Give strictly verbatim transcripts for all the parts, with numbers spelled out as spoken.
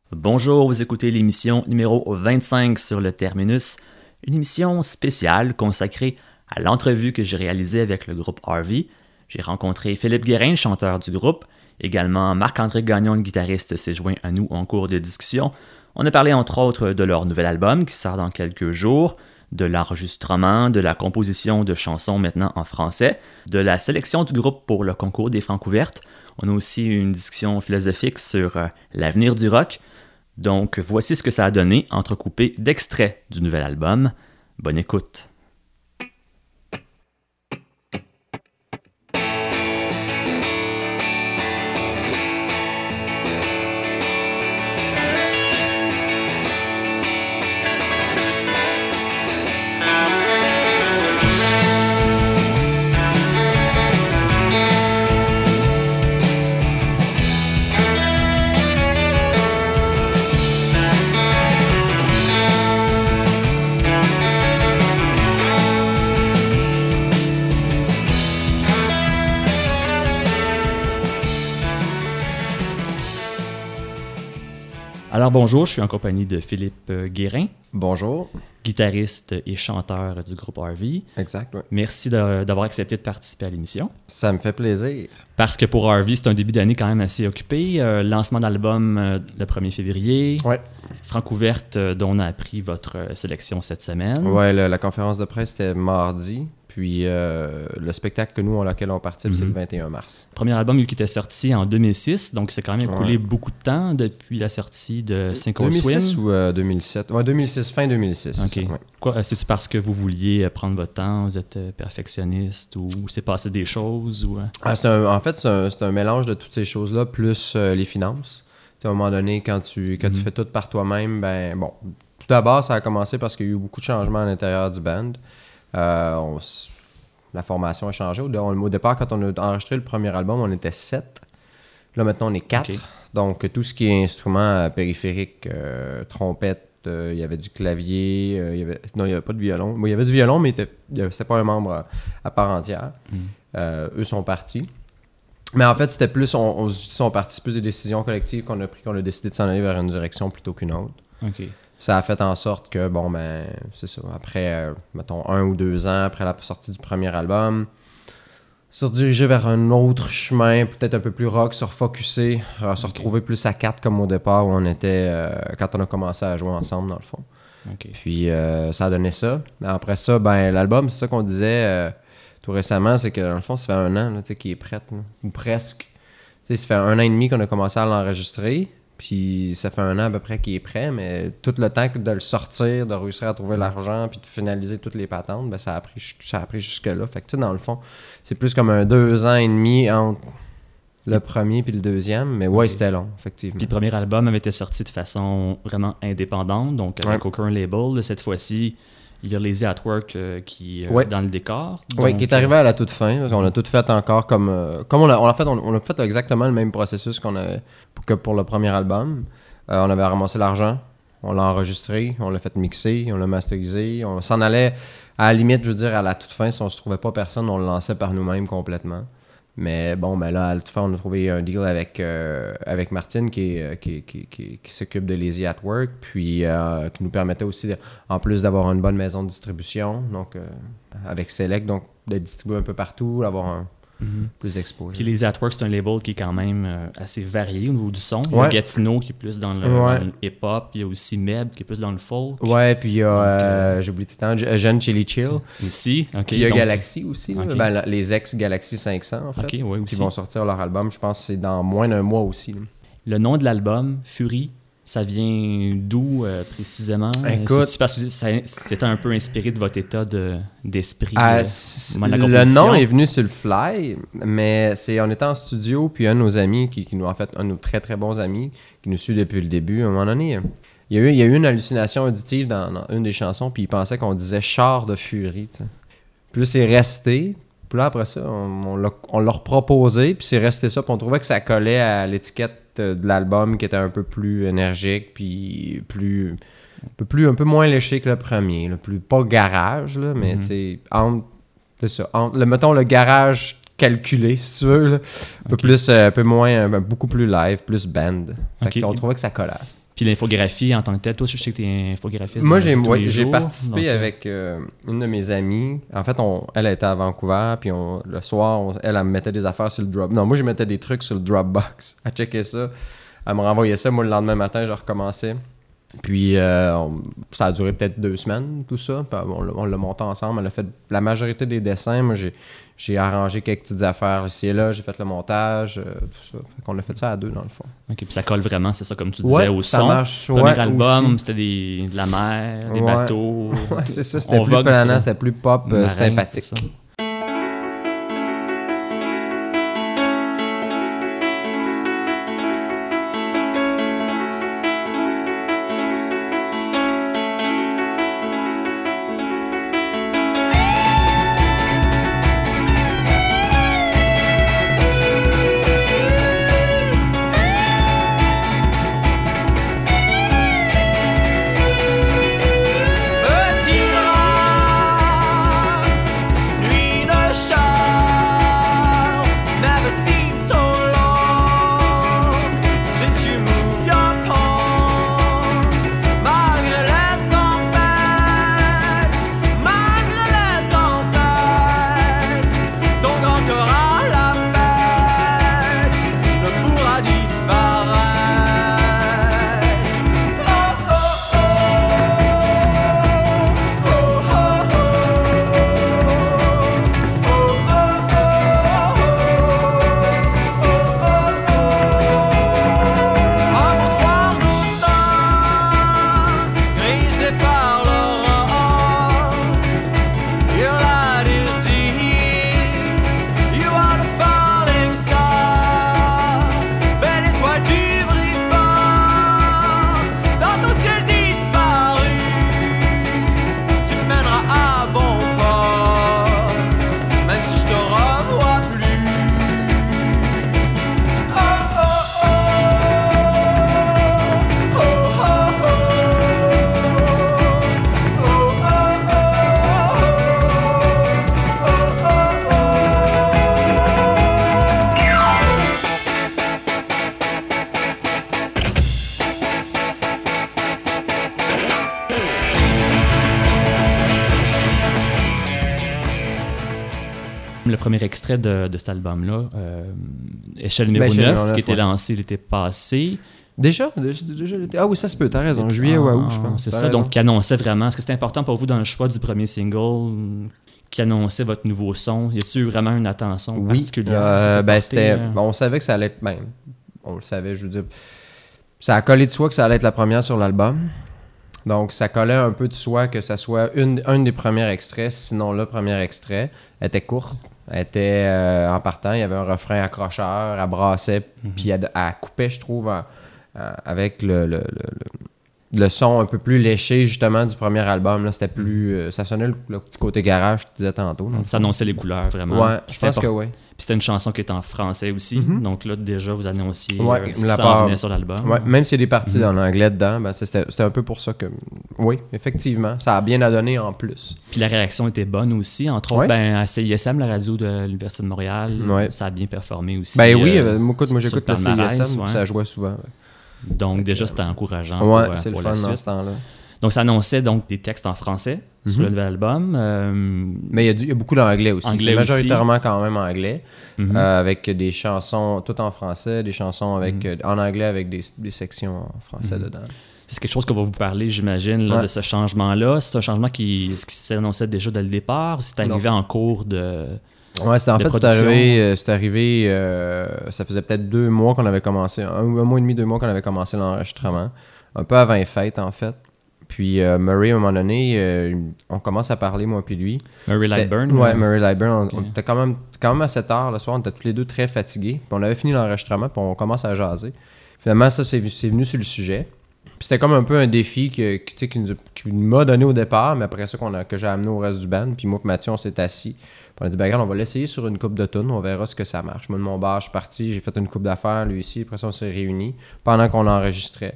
Bonjour, vous écoutez l'émission numéro vingt-cinq sur le Terminus, une émission spéciale consacrée à l'entrevue que j'ai réalisée avec le groupe Harvey. J'ai rencontré Philippe Guérin, chanteur du groupe. Également, Marc-André Gagnon, le guitariste, s'est joint à nous en cours de discussion. On a parlé entre autres de leur nouvel album qui sort dans quelques jours, de l'enregistrement, de la composition de chansons maintenant en français, de la sélection du groupe pour le concours des Francouvertes. On a aussi une discussion philosophique sur euh, l'avenir du rock. Donc, voici ce que ça a donné, entrecoupé d'extraits du nouvel album. Bonne écoute. Alors bonjour, je suis en compagnie de Philippe Guérin. Bonjour. Guitariste et chanteur du groupe Harvey. Exact, oui. Merci de, d'avoir accepté de participer à l'émission. Ça me fait plaisir. Parce que pour Harvey, c'est un début d'année quand même assez occupé. Euh, lancement d'album euh, le premier février. Oui. Francouverte, euh, dont on a appris votre euh, sélection cette semaine. Oui, la conférence de presse était mardi. Puis euh, le spectacle que nous, on, auquel on participe, mm-hmm. c'est le vingt et un mars. Premier album qui était sorti en deux mille six, donc c'est quand même écoulé ouais. beaucoup de temps depuis la sortie de Sink or Swim. deux mille six ou euh, deux mille sept? Ouais, deux mille six, fin deux mille six. OK. C'est ça, ouais. Quoi, c'est-tu parce que vous vouliez prendre votre temps, vous êtes perfectionniste ou c'est passé des choses? Ou... Ah, c'est un, en fait, c'est un, c'est un mélange de toutes ces choses-là, plus euh, les finances. T'sais, à un moment donné, quand tu, quand mm-hmm. tu fais tout par toi-même, ben bon, tout d'abord, ça a commencé parce qu'il y a eu beaucoup de changements à l'intérieur du band. Euh, on, la formation a changé. Au, au départ, quand on a enregistré le premier album, on était sept. Là, maintenant, on est quatre. Okay. Donc, tout ce qui est instruments euh, périphériques, euh, trompette, euh, il y avait du clavier, euh, il y avait... non, il n'y avait pas de violon. Bon, il y avait du violon, mais c'était pas un membre à, à part entière. Mm. Euh, eux sont partis. Mais en fait, c'était plus, on, on sont partis plus des décisions collectives qu'on a pris, qu'on a décidé de s'en aller vers une direction plutôt qu'une autre. OK. Ça a fait en sorte que, bon, ben, c'est ça, après, euh, mettons, un ou deux ans après la sortie du premier album, se rediriger vers un autre chemin, peut-être un peu plus rock, se refocuser, euh, se okay. retrouver plus à quatre comme au départ où on était, euh, quand on a commencé à jouer ensemble, dans le fond. Okay. Puis, euh, ça a donné ça. Après ça, ben, l'album, c'est ça qu'on disait euh, tout récemment, c'est que, dans le fond, ça fait un an, là, tu sais, qu'il est prêt, là, ou presque. Tu sais, ça fait un an et demi qu'on a commencé à l'enregistrer. Puis ça fait un an à peu près qu'il est prêt, mais tout le temps de le sortir, de réussir à trouver l'argent, puis de finaliser toutes les patentes, ben ça a pris, ça a pris jusque-là. Fait que tu sais, dans le fond, c'est plus comme un deux ans et demi entre le premier puis le deuxième, mais ouais, okay. c'était long, effectivement. Puis le premier album avait été sorti de façon vraiment indépendante, donc avec ouais. aucun label. Cette fois-ci, il y a Lazy at Work euh, qui est euh, ouais. dans le décor. Oui, qui est arrivé à la toute fin. On a tout fait encore comme... Euh, comme on a, on a fait, on, on a fait exactement le même processus qu'on avait, que pour le premier album. Euh, on avait ramassé l'argent, on l'a enregistré, on l'a fait mixer, on l'a masterisé. On s'en allait, à la limite, je veux dire, à la toute fin, si on ne se trouvait pas personne, on le lançait par nous-mêmes complètement. Mais bon, ben là, à la toute fin, on a trouvé un deal avec, euh, avec Martine qui, est, qui, qui, qui, qui s'occupe de Lazy at Work, puis euh, qui nous permettait aussi, de, en plus d'avoir une bonne maison de distribution, donc euh, avec Select, donc de distribuer un peu partout, d'avoir un, mm-hmm. plus d'exposure. Puis Lazy at Work, c'est un label qui est quand même euh, assez varié au niveau du son. Il y a ouais. Gatineau qui est plus dans le, ouais. dans le hip-hop, il y a aussi Meb qui est plus dans le folk. Ouais, puis il y a, donc, euh, j'ai oublié tout le temps, Jeune Chili Chill. Aussi, ok. Puis il y a donc... Galaxy aussi, okay. ben, les ex-Galaxy cinq cents en fait, okay, ouais, qui vont sortir leur album, je pense que c'est dans moins d'un mois aussi. Là. Le nom de l'album, Fury, ça vient d'où euh, précisément? Écoute, c'est parce que ça, c'était un peu inspiré de votre état de, d'esprit. Euh, euh, le nom est venu sur le fly, mais c'est on était en studio, puis un de nos amis, qui, qui nous en fait un de nos très très bons amis, qui nous suit depuis le début, à un moment donné, il y a eu, il y a eu une hallucination auditive dans, dans une des chansons, puis il pensait qu'on disait char de furie. T'sais. Puis là, c'est resté. Puis là, après ça, on, on, l'a, on l'a reproposé, puis c'est resté ça. Puis on trouvait que ça collait à l'étiquette de l'album qui était un peu plus énergique, puis plus un peu, plus, un peu moins léché que le premier. Là. Plus, pas garage, là, mais mm-hmm. tu sais, entre, c'est ça, entre, le, mettons le garage calculé, si tu veux. Là. Un peu okay. plus, euh, un peu moins, euh, beaucoup plus live, plus band. Fait okay. qu'on trouvait que ça collasse. Puis l'infographie en tant que telle, toi, je sais que tu es infographiste. Moi, j'ai, ouais, j'ai jours, participé donc, avec euh, une de mes amies. En fait, on, elle était à Vancouver, puis on, le soir, on, elle, elle me mettait des affaires sur le Dropbox. Non, moi, je mettais des trucs sur le Dropbox. Elle checkait ça. Elle me renvoyait ça. Moi, le lendemain matin, je recommençais. Puis, euh, on, ça a duré peut-être deux semaines, tout ça. Puis, on, on l'a monté ensemble. Elle a fait la majorité des dessins. Moi, j'ai, j'ai arrangé quelques petites affaires ici et là. J'ai fait le montage, euh, tout ça. Fait qu'on a fait ça à deux, dans le fond. OK, puis ça colle vraiment, c'est ça, comme tu disais, ouais, au ça son. Marche. Premier ouais, album, aussi. c'était des, de la mer, des ouais. bateaux. Ouais, c'est ça. C'était on plus planant, c'était plus pop, euh, marin, sympathique. Le premier extrait de, de cet album-là, euh, Échelle numéro ben, neuf, neuf, qui était ouais. lancé l'été passé. Déjà? déjà, déjà Ah oui, ça se peut, t'as raison. Juillet ou août, je pense. C'est t'as ça, raison. donc qui annonçait vraiment. Est-ce que c'était important pour vous dans le choix du premier single qui annonçait votre nouveau son? Y a-t-il vraiment une attention oui. particulière? Euh, ben, c'était... euh... On savait que ça allait être... Ben, on le savait, je veux dire. Ça a collé de soi que ça allait être la première sur l'album. Donc, ça collait un peu de soi que ça soit une, un des premiers extraits, sinon le premier extrait. Elle était courte. Elle était euh, en partant, il y avait un refrain accrocheur, elle brassait, mm-hmm. puis elle, elle coupait, je trouve, en, en, avec le, le, le, le son un peu plus léché, justement, du premier album. Là, c'était plus... Euh, ça sonnait le, le petit côté garage, je te disais tantôt. Donc, ça annonçait les couleurs, vraiment. Ouais, je pense que oui. Puis c'était une chanson qui est en français aussi. Mm-hmm. Donc là, déjà, vous annonciez ouais, euh, ce qui s'en part... venait sur l'album. Ouais, même s'il y a des parties mm-hmm. en anglais dedans, ben, c'était, c'était un peu pour ça que... Oui, effectivement, ça a bien à donner en plus. Puis la réaction était bonne aussi. Entre autres, ouais. ben, à C I S M, la radio de l'Université de Montréal, ouais. ça a bien performé aussi. Ben oui, euh, moi, écoute, moi j'écoute le C I S M, ouais. ça jouait souvent. Ouais. Donc déjà, c'était encourageant ouais, pour, c'est pour le la fun suite. dans ce temps-là. Donc, ça annonçait donc des textes en français mm-hmm. sur le nouvel album. Euh, Mais il y, a du, il y a beaucoup d'anglais aussi. Anglais c'est majoritairement aussi. quand même anglais. Mm-hmm. Euh, avec des chansons toutes en français, des chansons avec mm-hmm. euh, en anglais avec des, des sections en français mm-hmm. dedans. C'est quelque chose que va vous parler, j'imagine, là, ouais. de ce changement-là. C'est un changement qui, qui s'annonçait déjà dès le départ ou c'est arrivé non. en cours de... Ouais, c'était, en fait, production. c'est arrivé, euh, c'est arrivé euh, ça faisait peut-être deux mois qu'on avait commencé, un, un mois et demi, deux mois qu'on avait commencé l'enregistrement. Un peu avant les fêtes, en fait. Puis euh, Murray, à un moment donné, euh, on commence à parler, moi puis lui. Murray Lightburn? Ouais, Murray Lightburn. On, okay. on était quand même, quand même assez tard le soir, on était tous les deux très fatigués. Puis on avait fini l'enregistrement, puis on commence à jaser. Finalement, ça, c'est, c'est venu sur le sujet. Puis c'était comme un peu un défi que, que, qui, nous, qui m'a donné au départ, mais après ça qu'on a, que j'ai amené au reste du band. Puis moi et Mathieu, on s'est assis. Puis on a dit, ben regarde, on va l'essayer sur une coupe de tunes, on verra ce que ça marche. Moi de mon bar, je suis parti, j'ai fait une coupe d'affaires, lui ici. Après ça, on s'est réunis pendant qu'on enregistrait.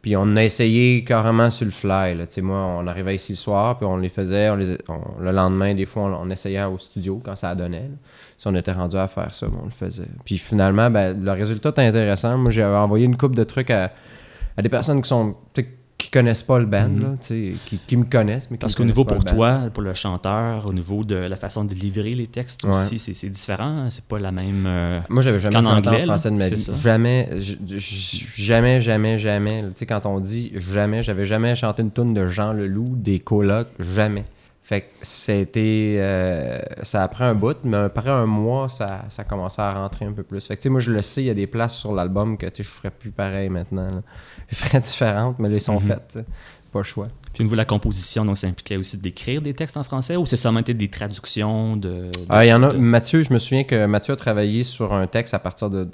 Puis on a essayé carrément sur le fly. Là. Moi, on arrivait ici le soir, puis on les faisait. On les, on, le lendemain, des fois, on, on essayait au studio quand ça donnait. Là. Si on était rendu à faire ça, ben, on le faisait. Puis finalement, ben, le résultat était intéressant. Moi, j'ai envoyé une couple de trucs à, à des personnes qui sont qui connaissent pas le band, mm-hmm. là, qui, qui me connaissent, mais qui Parce qu'au niveau pour toi, pour le chanteur, au niveau de la façon de livrer les textes ouais. aussi, c'est, c'est différent. C'est pas la même. Euh, Moi, j'avais jamais chanté anglais, en français là, de ma vie. Ça. Jamais, j- j- jamais, jamais, jamais. Tu sais, quand on dit jamais, j'avais jamais chanté une toune de Jean Leloup, des colocs, jamais. Fait que c'était. Euh, ça a pris un bout, mais après un mois, ça, ça commençait à rentrer un peu plus. Fait que tu sais, moi, je le sais, il y a des places sur l'album que tu sais, je ferais plus pareil maintenant. Là. Je ferais différentes, mais là, ils sont mm-hmm. faites. T'sais. Pas le choix. Puis au niveau de la composition, donc ça impliquait aussi d'écrire des textes en français ou c'est seulement été des traductions de. de ah, il y en a. De... Mathieu, je me souviens que Mathieu a travaillé sur un texte à partir de.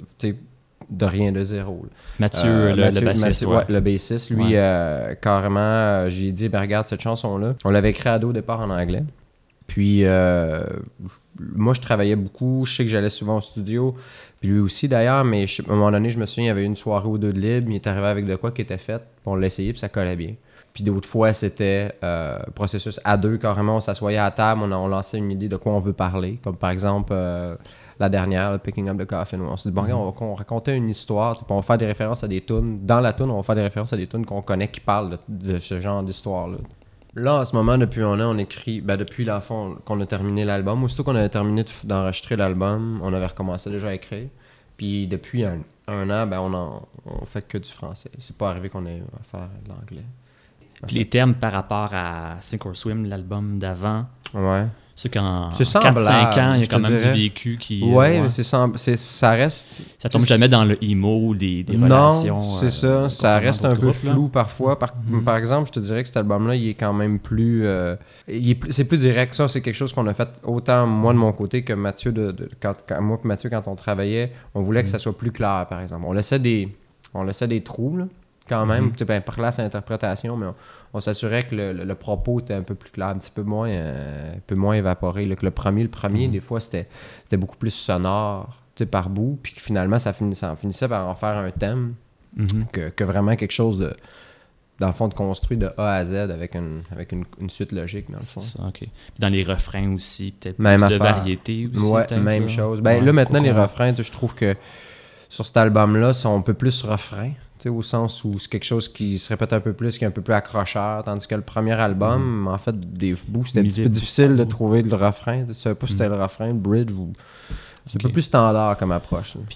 de rien de zéro. Là. Mathieu, euh, le, Mathieu, le bassiste. Mathieu, ouais. Ouais, le bassiste, lui, ouais. euh, carrément, euh, j'ai dit, ben, regarde cette chanson-là. On l'avait écrit à dos au départ en anglais. Puis, euh, moi, je travaillais beaucoup. Je sais que j'allais souvent au studio. Puis lui aussi, d'ailleurs. Mais je, à un moment donné, je me souviens, il y avait une soirée ou deux de libre. Il est arrivé avec de quoi qui était fait. Puis on l'a essayé, puis ça collait bien. Puis d'autres fois, c'était euh, processus à deux, carrément. On s'assoyait à table, on, a, on lançait une idée de quoi on veut parler. Comme par exemple, euh, la dernière, Picking Up the Coffin. On s'est dit, bon, mm-hmm. on, on racontait une histoire. Puis on va faire des références à des tunes. Dans la tune, on va faire des références à des tunes qu'on connaît qui parlent de, de ce genre d'histoire-là. Là, en ce moment, depuis un an, on écrit... Ben, depuis la fin qu'on a terminé l'album. Aussitôt qu'on avait terminé d'enregistrer l'album, on avait recommencé déjà à écrire. Puis depuis un, un an, ben, on, en, on fait que du français. C'est pas arrivé qu'on ait à faire de l'anglais. Puis les termes par rapport à Sink or Swim, l'album d'avant, ouais. c'est qu'en c'est quatre cinq ans, il y a quand même dirais. du vécu qui... Ouais, euh, ouais. mais c'est, sem- c'est ça reste... Ça tombe jamais dans le emo ou des, des non, relations... Non, c'est euh, ça. Ça reste un peu flou là. parfois. Par, mm-hmm. par exemple, je te dirais que cet album-là, il est quand même plus... Euh, il est plus c'est plus direct. Ça, c'est quelque chose qu'on a fait autant moi de mon côté que Mathieu. De, de, quand, quand, moi et Mathieu, quand on travaillait, on voulait mm-hmm. que ça soit plus clair, par exemple. On laissait des, on laissait des trous, là, quand même. Mm-hmm. Ben, par classe à l'interprétation, mais on, on s'assurait que le, le, le propos était un peu plus clair, un petit peu moins, euh, un peu moins évaporé. Là, que le premier, le premier mm-hmm. des fois, c'était, c'était beaucoup plus sonore par bout, puis que finalement, ça finissait, ça finissait par en faire un thème mm-hmm. que, que vraiment quelque chose de, dans le fond, de construit de A à Z avec une, avec une, une suite logique, dans le fond. C'est ça, OK. Puis dans les refrains aussi, peut-être même plus affaire. de variété aussi. Ouais, même là. chose. Ben, ouais, là, maintenant, les refrains, je trouve que sur cet album-là, c'est un peu plus refrain. Au sens où c'est quelque chose qui se répète un peu plus, qui est un peu plus accrocheur, tandis que le premier album, mmh. en fait, des bouts, c'était Misé un petit peu difficile de trouver le refrain. Tu savais pas si c'était mmh. le refrain, le bridge, ou... c'est okay. un peu plus standard comme approche. Là.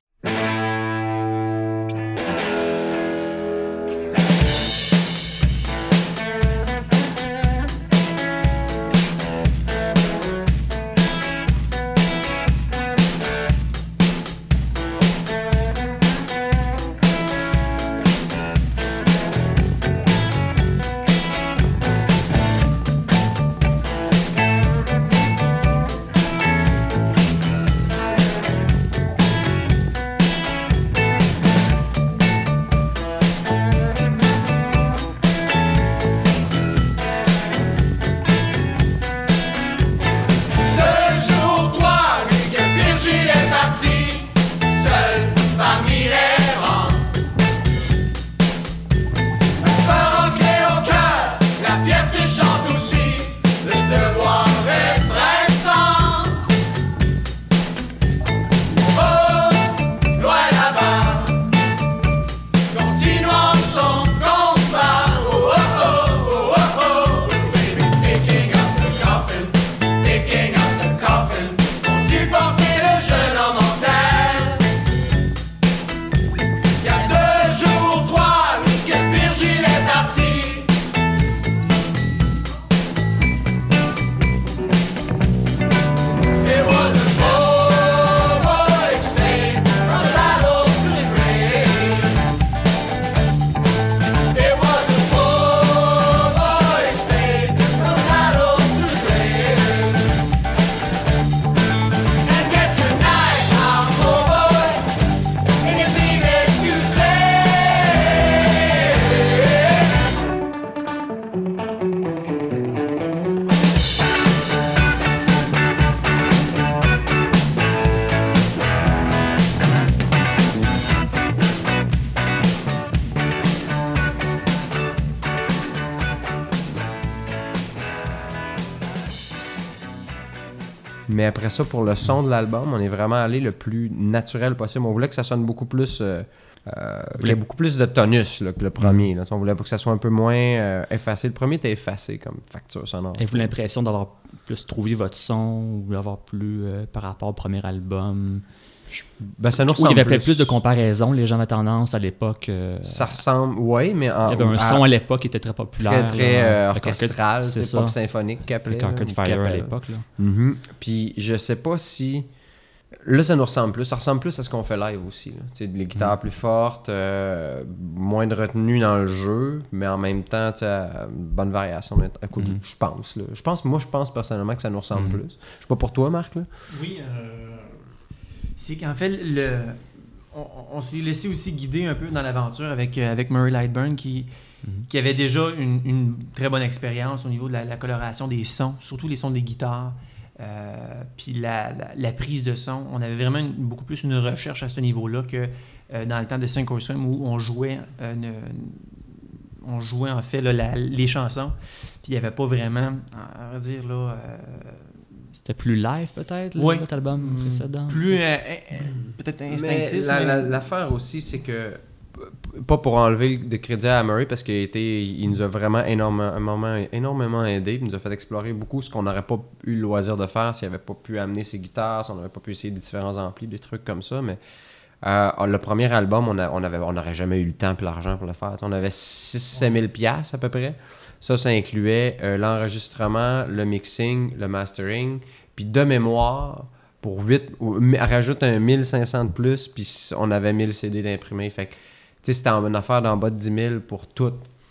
Mais après ça, pour le son de l'album, on est vraiment allé le plus naturel possible. On voulait que ça sonne beaucoup plus... Euh, euh, qu'il y ait beaucoup plus de tonus là, que le premier. Là. On voulait pas que ça soit un peu moins euh, effacé. Le premier était effacé comme facture sonore. Avez-vous l'impression d'avoir plus trouvé votre son ou d'avoir plus euh, par rapport au premier album? Je... Ben, ça nous ressemble. Il y avait plus. peut-être plus de comparaisons. Les gens avaient tendance à l'époque... Euh... Ça ressemble, oui, mais... En... Il y avait un son à, à l'époque qui était très populaire. Très, très là, euh, orchestral, c'est, c'est pop symphonique qu'appelait. Avec Arcade Fire à l'époque. Là. Mm-hmm. Puis je sais pas si... Là, ça nous ressemble plus. Ça ressemble plus à ce qu'on fait live aussi. Là. Les guitares mm. plus fortes, euh, moins de retenue dans le jeu, mais en même temps, une bonne variation. À coup, mm. Je pense. Là. Je pense. Moi, je pense personnellement que ça nous ressemble mm. plus. Je sais pas pour toi, Marc. Là. Oui. Euh, c'est qu'en fait, le, on, on s'est laissé aussi guider un peu dans l'aventure avec, euh, avec Murray Lightburn qui, mm. qui avait déjà une, une très bonne expérience au niveau de la, la coloration des sons, surtout les sons des guitares. Euh, puis la, la, la prise de son, on avait vraiment une, beaucoup plus une recherche à ce niveau-là que euh, dans le temps de Sink or Swim où on jouait, euh, une, on jouait en fait là, la, les chansons, puis il n'y avait pas vraiment, on va dire là. Euh, C'était plus live peut-être, oui. Votre album mmh. précédent. Plus euh, euh, peut-être instinctif. Mais la, mais... La, l'affaire aussi, c'est que pas pour enlever de crédit à Murray parce qu'il a été, il nous a vraiment énormément, énormément aidé. Il nous a fait explorer beaucoup ce qu'on n'aurait pas eu le loisir de faire s'il n'avait pas pu amener ses guitares, si on n'avait pas pu essayer des différents amplis, des trucs comme ça. Mais euh, le premier album, on n'aurait on on jamais eu le temps et l'argent pour le faire. On avait six à sept mille dollars à peu près. Ça, ça incluait euh, l'enregistrement, le mixing, le mastering. Puis de mémoire, pour huit, rajoute un mille cinq cents de plus, puis on avait mille C D d'imprimés. Fait que tu sais, c'était une affaire d'en bas de dix mille pour tout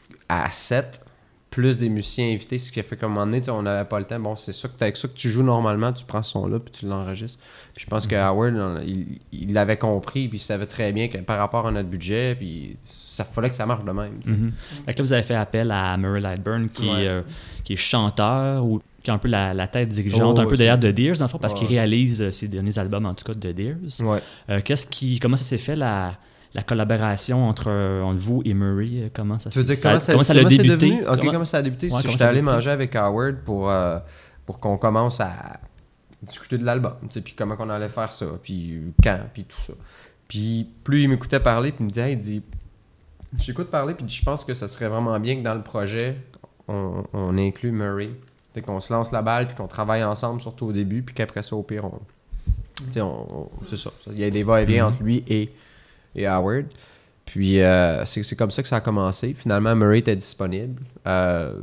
à sept, plus des musiciens invités, ce qui a fait qu'à un moment donné, on n'avait pas le temps. Bon, c'est ça que avec ça que tu joues normalement, tu prends ce son-là puis tu l'enregistres. Puis je pense mm-hmm. que Howard, il, il l'avait compris, puis il savait très bien que par rapport à notre budget, puis ça fallait que ça marche de même. Mm-hmm. Fait que là, vous avez fait appel à Murray Lightburn, qui, ouais. euh, qui est chanteur ou qui a un peu la, la tête dirigeante, oh, un peu derrière The Deers, dans le fond, parce ouais. qu'il réalise euh, ses derniers albums, en tout cas, de The Deers. Ouais. Euh, qu'est-ce qui, comment ça s'est fait, la... La collaboration entre, entre vous et Murray, comment ça, tu veux dire, ça, comment ça, comment ça a débuté? Devenu? Ok, comment... comment ça a débuté? Ouais, si j'étais allé manger avec Howard pour, euh, pour qu'on commence à discuter de l'album, puis comment on allait faire ça, puis quand, puis tout ça. Puis plus il m'écoutait parler, puis il me disait, hey, il dit, j'écoute parler, puis je pense que ça serait vraiment bien que dans le projet, on, on inclut Murray. T'sais, qu'on se lance la balle, puis qu'on travaille ensemble, surtout au début, puis qu'après ça, au pire, on... Mm-hmm. on, on c'est ça. Il y a des va-et-vient mm-hmm. entre lui et... et Howard. Puis euh, c'est, c'est comme ça que ça a commencé. Finalement, Murray était disponible. Euh,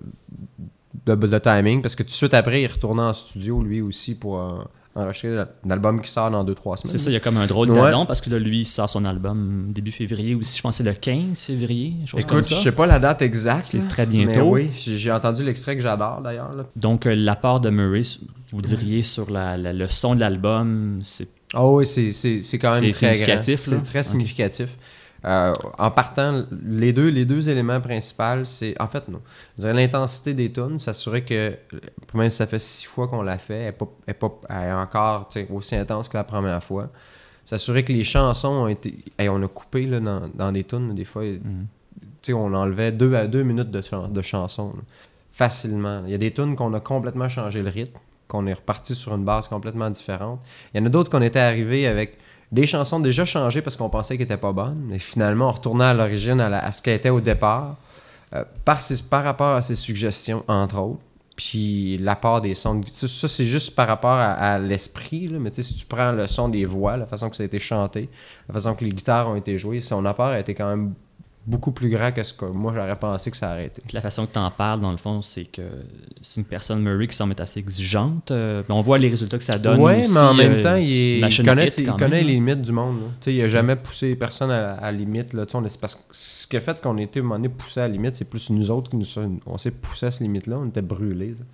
le, le timing, parce que tout de suite après, il retournait en studio, lui aussi, pour euh, enregistrer un album qui sort dans deux trois semaines. C'est ça, il y a comme un drôle ouais. d'annonce, parce que là, lui, il sort son album début février aussi. Je pense que c'est le quinze février, chose Écoute, comme ça. Je sais pas la date exacte. C'est là, très bientôt. Mais oui, j'ai entendu l'extrait que j'adore, d'ailleurs. Là. Donc, euh, la part de Murray, vous diriez, sur la, la, le son de l'album, c'est... Ah oh oui, c'est, c'est, c'est quand même c'est très significatif. Grand. C'est très significatif. Okay. Euh, en partant, les deux, les deux éléments principaux, c'est... En fait, non. Je dirais l'intensité des tunes, s'assurer que, même si ça fait six fois qu'on l'a fait, elle n'est pas, elle est pas, elle est encore aussi intense que la première fois. S'assurer que les chansons ont été... Hey, on a coupé là, dans, dans des tunes, des fois, mm-hmm. on enlevait deux à deux minutes de, ch- de chansons. Là, facilement. Il y a des tunes qu'on a complètement changé le rythme, qu'on est reparti sur une base complètement différente. Il y en a d'autres qu'on était arrivés avec des chansons déjà changées parce qu'on pensait qu'elles n'étaient pas bonnes, mais finalement, on retournait à l'origine, à, la, à ce qu'elles étaient au départ, euh, par, ses, par rapport à ses suggestions, entre autres. Puis l'apport des sons. Ça, ça c'est juste par rapport à, à l'esprit, là, mais tu sais, si tu prends le son des voix, la façon que ça a été chanté, la façon que les guitares ont été jouées, son apport a été quand même beaucoup plus grand que ce que moi j'aurais pensé que ça aurait été. La façon que tu en parles, dans le fond, c'est que c'est une personne, Murray, qui semble être assez exigeante. Euh, on voit les résultats que ça donne. Oui, mais en même euh, temps, il, il connaît, il même, connaît hein. les limites du monde. Il n'a jamais poussé personne à, à la limite. Là. On, c'est parce que ce qui a fait qu'on était à un moment donné poussé à la limite, c'est plus nous autres qui nous on s'est poussé à cette limite-là. On était brûlés. Ça.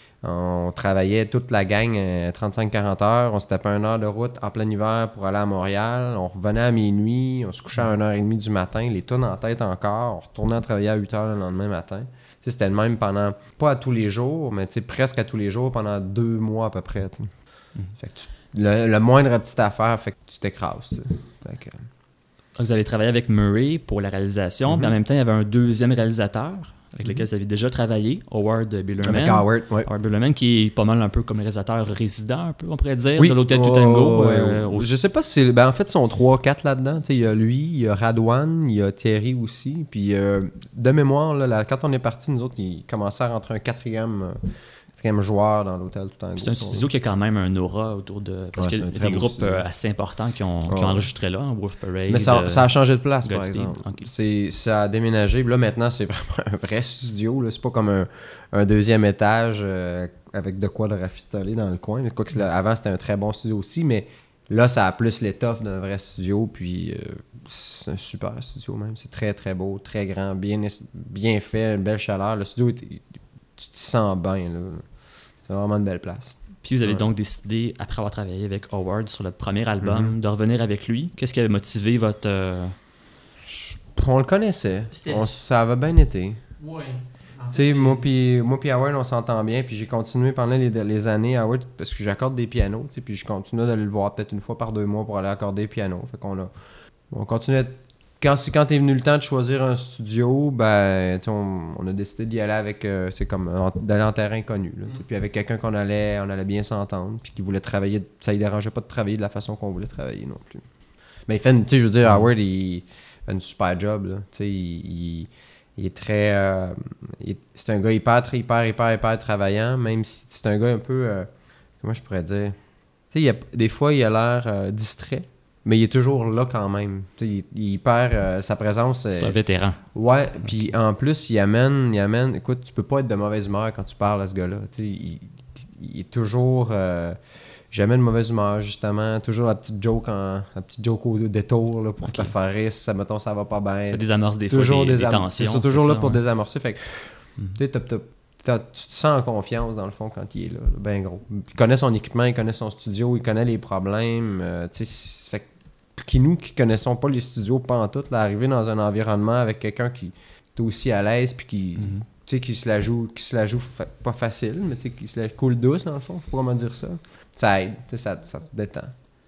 On travaillait toute la gang euh, trente-cinq à quarante heures. On se tapait une heure de route en plein hiver pour aller à Montréal. On revenait à minuit. On se couchait à une heure trente du matin. Les tunes en tête encore. On retournait à travailler à huit heures le lendemain matin. T'sais, c'était le même pendant, pas à tous les jours, mais presque à tous les jours pendant deux mois à peu près. Mm. Fait que tu, le, le moindre petite affaire fait que tu t'écrases. Fait que... Vous avez travaillé avec Murray pour la réalisation, mm-hmm. mais en même temps, il y avait un deuxième réalisateur avec lequel vous avez déjà travaillé, Howard Billerman. Avec Howard, oui. Howard Billerman, qui est pas mal un peu comme réalisateur résident, un peu, on pourrait dire, Oui. de l'Hôtel Oh, Tutango. ouais, euh, ouais. au- Je sais pas si c'est... Ben, en fait, ils sont trois quatre là-dedans. Tu sais, il y a lui, il y a Radwan, il y a Thierry aussi. Puis, euh, de mémoire, là, là, quand on est parti, nous autres, ils commençaient à rentrer un quatrième, euh, quatrième joueur dans l'Hôtel Tutango. C'est un studio qui a quand même un aura autour de... Parce Ouais, qu'il c'est y un a très des beau groupes studio. euh, assez importants qui ont, qui Ouais. ont enregistré là, hein, Wolf Parade. Mais ça, euh, ça a changé de place, par Godspeed, exemple. ok. C'est, ça a déménagé. Puis là, maintenant, c'est vraiment un vrai studio. Là. C'est pas comme un, un deuxième étage euh, avec de quoi de rafistoler dans le coin. Mais quoi que c'est- avant, c'était un très bon studio aussi, mais là, ça a plus l'étoffe d'un vrai studio. Puis euh, c'est un super studio même. C'est très, très beau, très grand, bien, es- bien fait, une belle chaleur. Le studio, est- tu te sens bien. Là. C'est vraiment une belle place. Puis vous avez Ouais. donc décidé, après avoir travaillé avec Howard sur le premier album, Mhm. de revenir avec lui. Qu'est-ce qui a motivé votre... euh, On le connaissait. C'était- On- ça avait bien été. Ouais. Tu sais, moi puis moi puis Howard, on s'entend bien, puis j'ai continué pendant les, les années Howard parce que j'accorde des pianos, tu sais, puis je continue d'aller le voir peut-être une fois par deux mois pour aller accorder des pianos. Fait qu'on a on continue à- quand c'est quand est venu le temps de choisir un studio, ben tu sais, on, on a décidé d'y aller avec euh, c'est comme en- d'aller en terrain connu là, tu sais, puis avec quelqu'un qu'on allait on allait bien s'entendre, puis qui voulait travailler, ça ne dérangeait pas de travailler de la façon qu'on voulait travailler non plus. Mais il fait une- tu sais, je veux dire Howard il fait une super job là, tu sais, il, il Il est très. euh, il est- c'est un gars hyper, très, hyper, hyper, hyper travaillant, même si c'est un gars un peu. euh, comment je pourrais dire? Tu sais, il a- des fois, il a l'air euh, distrait, mais il est toujours là quand même. Tu sais, il, il perd euh, sa présence. C'est euh, un vétéran. ouais, puis en plus, il amène, il amène. Écoute, tu peux pas être de mauvaise humeur quand tu parles à ce gars-là. Tu sais, il, il est toujours. euh, jamais de mauvaise humeur, justement. Toujours la petite joke, en, la petite joke au détour là, pour Ok. te faire rire si ça, mettons, ça va pas bien. Ça désamorce des fois toujours des, des des am- tensions. Ils sont toujours c'est là ça, pour ouais. désamorcer. Fait que, Mhm. tu sais, t'as- t'as- t'as- tu te sens en confiance, dans le fond, quand il est là. là, ben gros. Il connaît son équipement, il connaît son studio, il connaît les problèmes. euh, tu sais, c'est- fait que- qui nous, qui connaissons pas les studios, pas en tout, là, arriver dans un environnement avec quelqu'un qui est aussi à l'aise, puis qui, Mhm. tu sais, qui se la joue, qui se la joue fa- pas facile, mais tu sais, qui se la coule douce, dans le fond, je sais pas comment dire ça. Ça aide, tu sais, ça, ça te détend.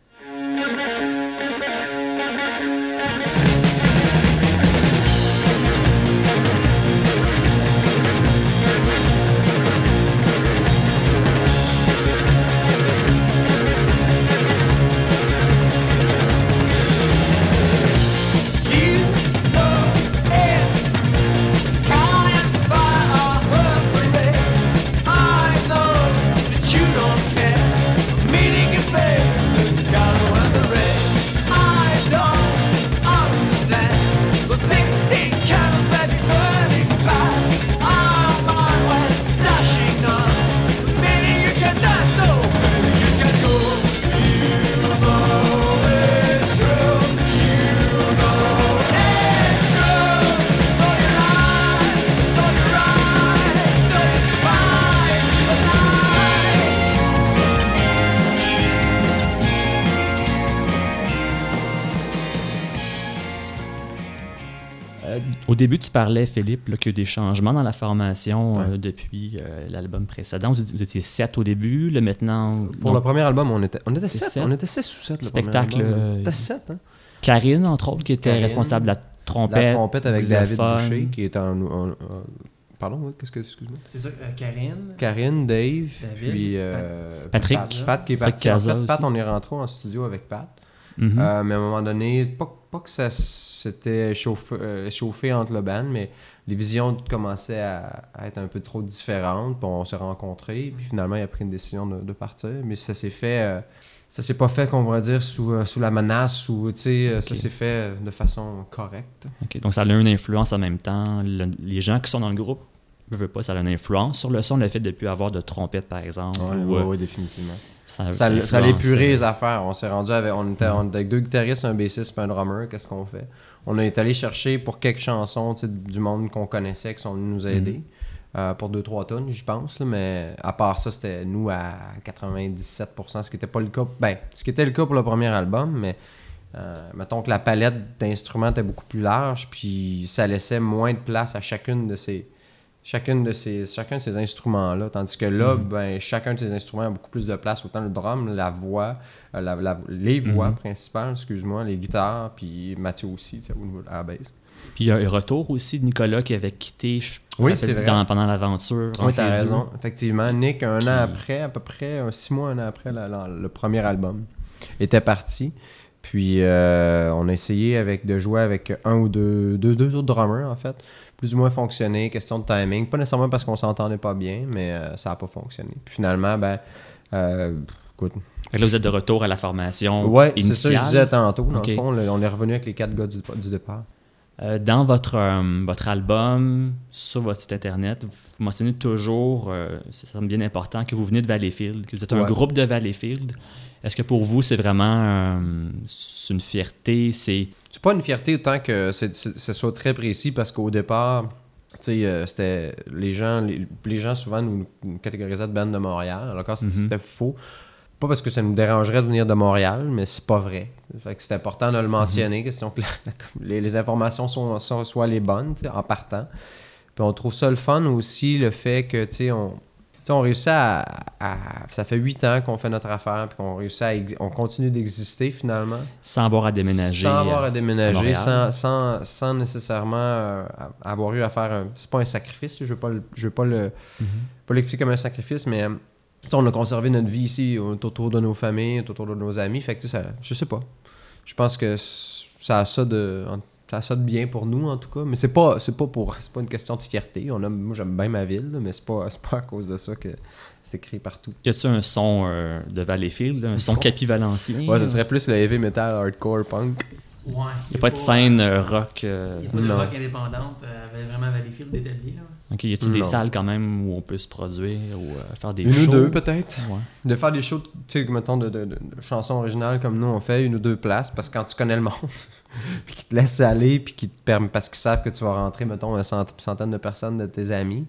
Euh, au début, tu parlais, Philippe, là, qu'il y a eu des changements dans la formation Ouais. euh, depuis euh, l'album précédent. Vous, vous étiez sept au début, là maintenant... Pour donc, le premier album, on était, on était C'est sept. sept. On était six ou sept, le Spectacle, premier album. euh, On était sept, hein? Karine, entre autres, qui était Karine, responsable de la trompette. La trompette avec David xylophone. Boucher, qui est en... en- en- pardon, oui, qu'est-ce que... Excuse-moi. C'est ça, euh, Karine. Karine, Dave, David, puis... euh, Patrick. Pat. Pat qui est Patrick parti. En Casa fait, Pat, aussi. on est rentré en studio avec Pat. Mhm. Euh, mais à un moment donné, pas, pas que ça s'était chauffé, euh, chauffé entre le band, mais les visions commençaient à, à être un peu trop différentes. Puis on s'est rencontrés, puis finalement, il a pris une décision de, de partir. Mais ça s'est fait... euh, ça s'est pas fait, qu'on va dire, sous, euh, sous la menace, ou, tu sais, euh, ça Ok. s'est fait euh, de façon correcte. OK, donc ça a eu une influence en même temps. Le- les gens qui sont dans le groupe ne veulent pas, ça a une influence sur le son, le fait de ne plus avoir de trompette, par exemple. ou, euh, oui, définitivement. ça, Ça, ça ça allait influence, purer euh, les affaires. On s'est rendu avec, on était, on était avec deux guitaristes, un bassiste et un drummer. Qu'est-ce qu'on fait? On est allé chercher pour quelques chansons, tu sais, du monde qu'on connaissait qui sont venus nous aider. euh, pour deux trois tonnes, je pense. Là, mais à part ça, c'était nous à quatre-vingt-dix-sept pour cent, ce qui n'était pas le cas. Ben, ce qui était le cas pour le premier album, mais euh, mettons que la palette d'instruments était beaucoup plus large, puis ça laissait moins de place à chacune de ces. Chacune de ces, chacun de ces instruments-là. Tandis que là, Mhm. ben, chacun de ces instruments a beaucoup plus de place. Autant le drum, la voix, euh, la, la- les voix Mhm. principales, excuse-moi, les guitares, puis Mathieu aussi, tu sais, au niveau de la bass. Puis il y a un retour aussi de Nicolas qui avait quitté je Oui, rappelle, c'est vrai. dans, pendant l'aventure. Oui, entre t'as les raison. Effectivement, Nick, un Puis- an après, à peu près, un, six mois, un an après la- la- le premier album, était parti. Puis euh, on a essayé avec, de jouer avec un ou deux, deux, deux autres drummers, en fait. Plus ou moins fonctionné, question de timing. Pas nécessairement parce qu'on s'entendait pas bien, mais euh, ça n'a pas fonctionné. Puis finalement, ben, euh, écoute. Fait que là, vous êtes de retour à la formation Ouais, c'est initiale. ça que je disais tantôt. Dans Ok. le fond, le- on est revenu avec les quatre gars du, du départ. Euh, dans votre, euh, votre album, sur votre site internet, vous mentionnez toujours, euh, ça semble bien important, que vous venez de Valleyfield, que vous êtes un Ouais. groupe de Valleyfield. Est-ce que pour vous, c'est vraiment euh, c'est une fierté? C'est C'est pas une fierté autant que c'est- c'est- ce soit très précis parce qu'au départ, tu sais, euh, c'était les gens, les, les gens souvent nous, nous catégorisaient de band de Montréal, alors que Mhm. c'était faux. Pas parce que ça nous dérangerait de venir de Montréal, mais c'est pas vrai. Fait que c'est important de le mentionner, question que la- la- les, les informations sont, sont- soient les bonnes, tu sais, en partant. Puis on trouve ça le fun aussi, le fait que, tu sais, on, tu sais, on réussit à, à- Ça fait huit ans qu'on fait notre affaire, puis qu'on réussit à... ex- On continue d'exister, finalement. sans avoir à déménager. Sans avoir euh, à déménager, Montréal. sans, sans, sans nécessairement euh, avoir eu à faire un... C'est pas un sacrifice, je veux pas le- je veux pas le Mhm. pas l'expliquer comme un sacrifice, mais euh, tu sais, on a conservé notre vie ici autour de nos familles, autour de nos amis. Fait que tu sais, ça, je sais pas. Je pense que c- ça a ça de... Ça a ça de bien pour nous, en tout cas. Mais c'est pas, c'est pas pour... C'est pas une question de fierté. On a, moi, j'aime bien ma ville, là, mais c'est pas, c'est pas à cause de ça que c'est écrit partout. Y a-tu un son euh, de Valleyfield, un son capivalancien? Ouais, ce serait plus le heavy metal, hardcore, punk. Ouais. Il n'y a pas de scène euh, rock. euh, Il n'y a pas de Non. rock indépendante euh, avec vraiment Valleyfield d'établi. Là. Ok, y a-tu des Non. salles quand même où on peut se produire ou euh, faire des Une shows? ou deux, peut-être. Ouais. De faire des shows, tu sais, mettons, de, de, de, de chansons originales comme nous, on fait une ou deux places, parce que quand tu connais le monde, puis qu'ils te laissent aller, puis qu'ils te permettent, parce qu'ils savent que tu vas rentrer, mettons, une cent- centaine de personnes de tes amis.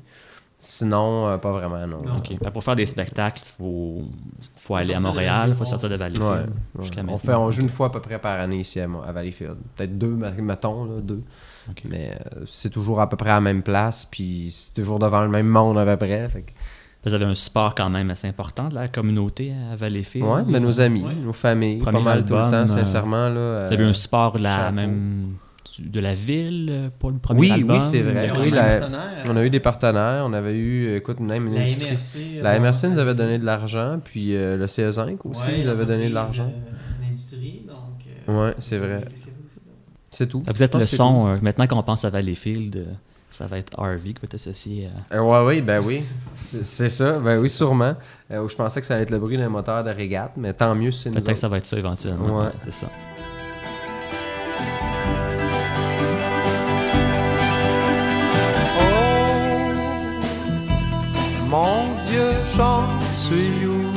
Sinon, euh, pas vraiment, non. Non. Ok. Fait pour faire des spectacles, il faut, faut aller à sortir de Montréal, il Valleyfield, faut sortir de Ouais, Valleyfield. ouais. Jusqu'à On, maintenant. fait, on joue une fois à peu près par année ici à, Mo- à Valleyfield. Peut-être deux, mettons, là, deux. Ok. Mais euh, c'est toujours à peu près à la même place, puis c'est toujours devant le même monde à peu près. Fait que... Vous avez un support quand même assez important de la communauté à Valleyfield. Ouais, de nos amis, Ouais. nos familles, Premier pas mal tout le album, temps, euh, sincèrement. Là, Vous avez euh, un support de la chapeau. même du- de la ville euh, pour le premier Oui, album? oui, c'est vrai. Et on oui, a la- un partenaire, On a eu des partenaires, on avait eu, écoute, même une la industrie. M R C. La euh, M R C nous avait euh, donné de l'argent, puis euh, le C E cinq aussi ouais, nous avait donné de l'entreprise, l'argent. euh, l'industrie, donc. euh, Ouais, c'est vrai. qu'est-ce qu'il y avait aussi, là? C'est tout. Fait que Vous êtes Je pense le que c'est son, euh, maintenant qu'on pense à Valleyfield, euh, ça va être Harvey qui va être associé à... tout. Euh, ouais, oui, ben oui. C'est c'est ça, ben oui, sûrement. Euh, je pensais que ça allait être le bruit d'un moteur de régate, mais tant mieux si c'est nous Peut-être que autres. ça va être ça éventuellement. Ouais. Ouais, c'est ça. Oh, mon Dieu, j'en suis où?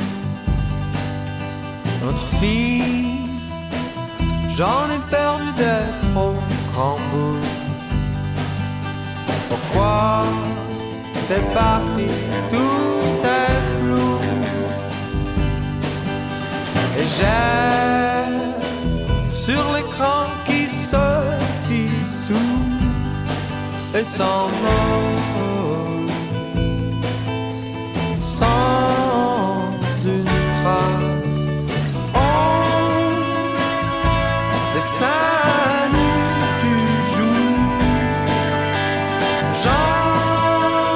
Notre fille, j'en ai perdu d'être au grand bout. Pourquoi t'es parti? Tout est flou. Et j'ai sur l'écran qui se dissout et sans mots, sans une trace. On dessin du jour, j'en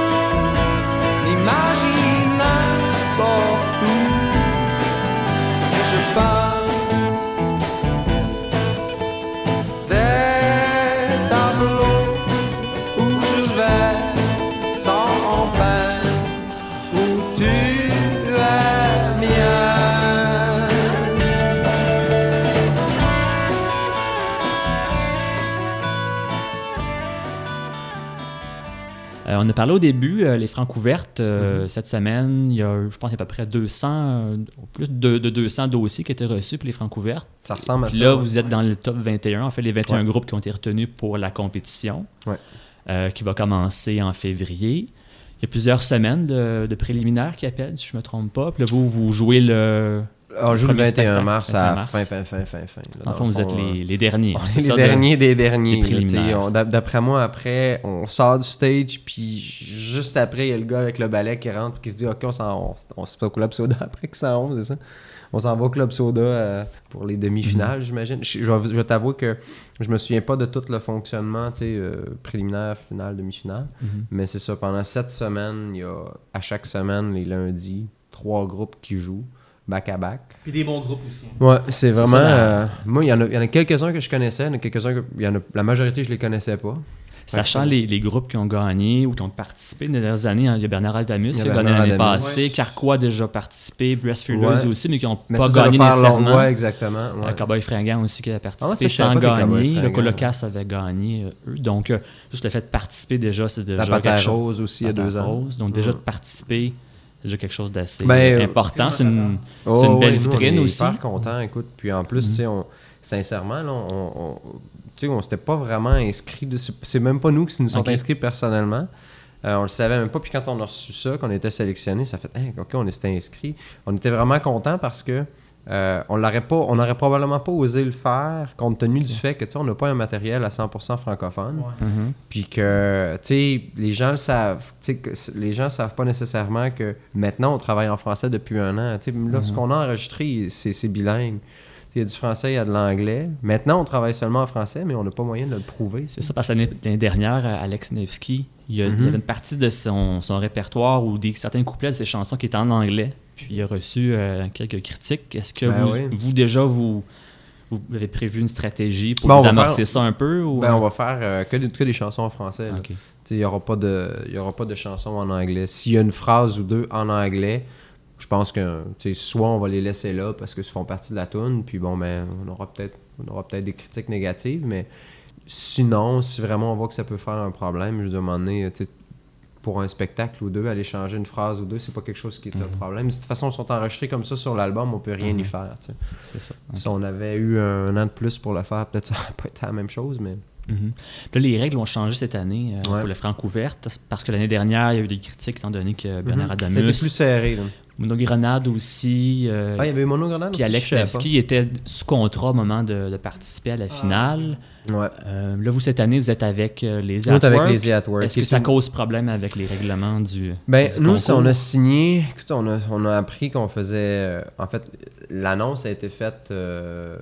imagine n'importe où, et je parle des tableaux où je vais sans peine, où tu es mien. Euh, on a parlé au début, euh, les francs ouvertes, euh, Mhm. cette semaine, il y a, je pense, il y a à peu près deux cents, euh, plus de, de deux cents dossiers qui étaient reçus pour les francs ouvertes. Ça ressemble à Puis ça. là, ouais. vous êtes dans le top vingt et un, en fait, les vingt et un Ouais. groupes qui ont été retenus pour la compétition, Ouais. euh, qui va commencer en février. Il y a plusieurs semaines de, de préliminaires qui appellent, si je ne me trompe pas. Puis là, vous, vous jouez le... On joue le premier vingt et un spectacle, mars vingt et un à mars. fin, fin, fin, fin, fin. là, En dans fond, le vous êtes fond, les, euh, les derniers. on c'est est les ça, de- derniers des derniers. des là, tu sais, préliminaires. on- d'ap- D'après moi, après, on sort du stage, puis juste après, il y a le gars avec le balai qui rentre, puis qui se dit, OK, on s'en on, on se fait couler après qui s'en va, c'est ça? on s'en va au Club Soda euh, pour les demi-finales, mm-hmm. j'imagine. Je, je, je vais t'avouer que je me souviens pas de tout le fonctionnement, tu sais, euh, préliminaire, finale, demi-finale. Mm-hmm. Mais c'est ça, pendant sept semaines, il y a à chaque semaine, les lundis, trois groupes qui jouent. Back-à-back. Puis des bons groupes aussi. Ouais, c'est vraiment... C'est ça, euh, moi, il y, en a, il y en a quelques-uns que je connaissais, il y en a quelques-uns que... Il y en a, la majorité, je les connaissais pas. Sachant les, les groupes qui ont gagné ou qui ont participé les dernières années, hein, il y a Bernard Adamus qui a gagné l'année passée, ouais. Carquois a déjà participé, Breastfeeders ouais. aussi, mais qui n'ont pas gagné nécessairement. Ouais, exactement. Ouais. Euh, Cowboy Fringant aussi qui a participé ah, sans gagner. Le Colocas avait gagné, eux. Donc, euh, juste le fait de participer déjà, c'est déjà la quelque chose. La Rose aussi, il y a deux ans. Rose, donc déjà de participer... C'est déjà quelque chose d'assez ben, important. C'est une, oh, c'est une belle ouais, vitrine nous, on est aussi. Super content, écoute. Puis en plus, mm-hmm. tu sais, on, sincèrement, là, on, on, tu sais, on s'était pas vraiment inscrits. De, c'est, c'est même pas nous qui nous sont okay. inscrits personnellement. Euh, on le savait même pas. Puis quand on a reçu ça, qu'on était sélectionnés, ça fait, hey, ok, on s'était inscrits. On était vraiment contents parce que euh, on l'aurait pas, on n'aurait probablement pas osé le faire compte tenu okay. du fait que, tu sais, on n'a pas un matériel à cent pour cent francophone. Ouais. Mm-hmm. Puis que, tu sais, les gens le savent. Tu sais, que les gens savent pas nécessairement que maintenant, on travaille en français depuis un an. Tu sais, là, mm-hmm. ce qu'on a enregistré, c'est, c'est bilingue. Il y a du français, il y a de l'anglais. Maintenant, on travaille seulement en français, mais on n'a pas moyen de le prouver. C'est ça, parce que l'année dernière, Alex Nevsky, il y, a, mm-hmm. il y avait une partie de son, son répertoire ou des, certains couplets de ses chansons qui étaient en anglais. Puis il a reçu euh, quelques critiques. Est-ce que ben vous, oui. vous, déjà, vous, vous avez prévu une stratégie pour ben, désamorcer faire, ça un peu? Ou... Ben, on va faire euh, que, que des chansons en français. Okay. Il n'y aura, aura pas de chansons en anglais. S'il y a une phrase ou deux en anglais, je pense que soit on va les laisser là parce qu'ils font partie de la toune, puis bon, ben, on aura peut-être on aura peut-être des critiques négatives, mais sinon, si vraiment on voit que ça peut faire un problème, je vais demander, pour un spectacle ou deux, aller changer une phrase ou deux, c'est pas quelque chose qui est mm-hmm. un problème. De toute façon, ils sont enregistrés comme ça sur l'album, on peut rien mm-hmm. y faire. T'sais. C'est ça. Okay. Si on avait eu un an de plus pour le faire, peut-être ça n'aurait pas été la même chose, mais... Mm-hmm. Là, les règles ont changé cette année euh, ouais. pour le franc-ouverte, parce que l'année dernière, il y a eu des critiques, étant donné que Bernard mm-hmm. Adamus... C'était plus serré, là. Monogrenade aussi. Euh, ah, il y avait eu Monogrenade Puis Alex Nevsky était sous contrat au moment de, de participer à la finale. Ah, ouais. Euh, là, vous, cette année, vous êtes avec euh, les At avec les At Work. Est-ce que ça cause problème avec les règlements du Ben, du nous, on a signé... Écoute, on a, on a appris qu'on faisait... Euh, en fait, l'annonce a été faite euh,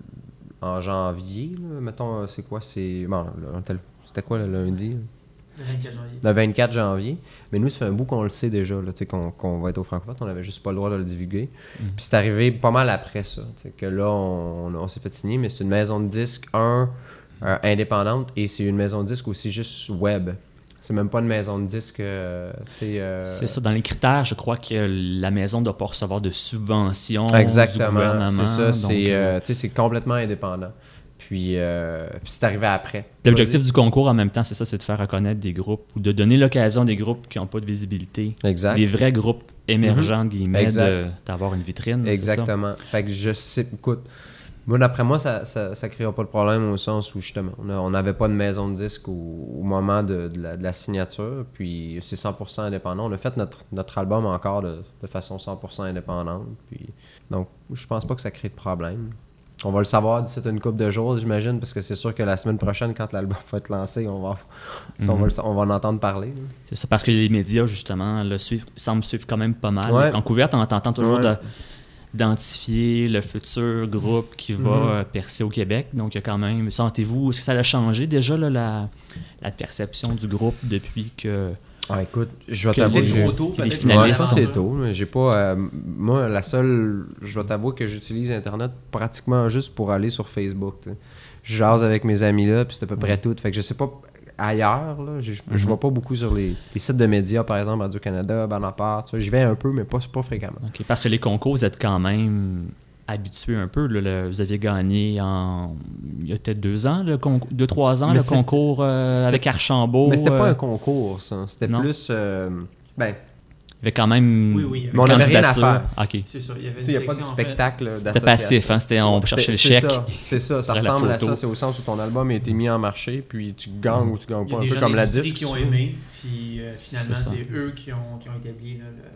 en janvier. Là. Mettons, c'est quoi? C'est... Bon, c'était quoi le lundi? Là? Le vingt-quatre janvier. Le vingt-quatre janvier. Mais nous, ça fait un bout qu'on le sait déjà, là, qu'on, qu'on va être au Francfort. On n'avait juste pas le droit de le divulguer. Mm. Puis c'est arrivé pas mal après ça. Que là, on, on s'est fait signer, mais c'est une maison de disques, un, euh, indépendante, et c'est une maison de disques aussi juste web. C'est même pas une maison de disques. Euh, euh... C'est ça. Dans les critères, je crois que la maison ne doit pas recevoir de subventions Exactement, du gouvernement. C'est ça. Donc, c'est, euh, c'est complètement indépendant. Puis, euh, puis c'est arrivé après. L'objectif du concours, en même temps, c'est ça, c'est de faire reconnaître des groupes ou de donner l'occasion à des groupes qui n'ont pas de visibilité. Exact. Des vrais groupes émergents, mm-hmm. guillemets, de, d'avoir une vitrine. Exactement. Fait que je sais... Écoute, moi, d'après moi, ça ne ça, créera pas de problème au sens où, justement, on n'avait pas de maison de disque au, au moment de, de, la, de la signature. Puis c'est cent pour cent indépendant. On a fait notre, notre album encore de, de façon cent pour cent indépendante. Puis, donc, je pense pas que ça crée de problème. On va le savoir d'ici une couple de jours, j'imagine, parce que c'est sûr que la semaine prochaine, quand l'album va être lancé, on va, mm-hmm. on va, le, on va en entendre parler. Là. C'est ça, parce que les médias, justement, le suivent, semblent suivre quand même pas mal. Ouais. En couverte, on entend toujours ouais. de, d'identifier le futur groupe qui va mm-hmm. percer au Québec. Donc, il y a quand même... Sentez-vous... Est-ce que ça a changé déjà là, la, la perception du groupe depuis que... Ah, écoute, je vais t'avouer que, trop tôt, que les finalistes... Ouais, c'est tôt. J'ai pas, euh, moi, la seule... Je vais t'avouer que j'utilise Internet pratiquement juste pour aller sur Facebook. T'sais. Je jase avec mes amis là, puis c'est à peu près tout. Fait que je sais pas... Ailleurs, là, je, mm-hmm. je vais pas beaucoup sur les, les sites de médias, par exemple, Radio-Canada, Bonaparte. J'y vais un peu, mais pas, pas fréquemment. Okay, parce que les concours, vous êtes quand même... habitué un peu. Là, le, vous aviez gagné en il y a peut-être deux ans, le con, deux, trois ans, mais le concours euh, avec Archambault. Mais c'était euh... pas un concours, ça. C'était non? plus... Euh, ben... Il y avait quand même oui, oui, mais on n'avait rien à faire. Okay. C'est ça. Il y avait n'y a pas de spectacle d'association. C'était passif, hein? C'était, on cherchait le chèque. C'est ça, c'est ça. Ça ressemble à ça. C'est au sens où ton album a été mis en marché, puis tu gagnes mmh. ou tu gagnes pas. Un peu comme la disque. Il y a des gens qui ont aimé, puis euh, finalement, c'est, c'est eux qui ont, qui ont établi là, le...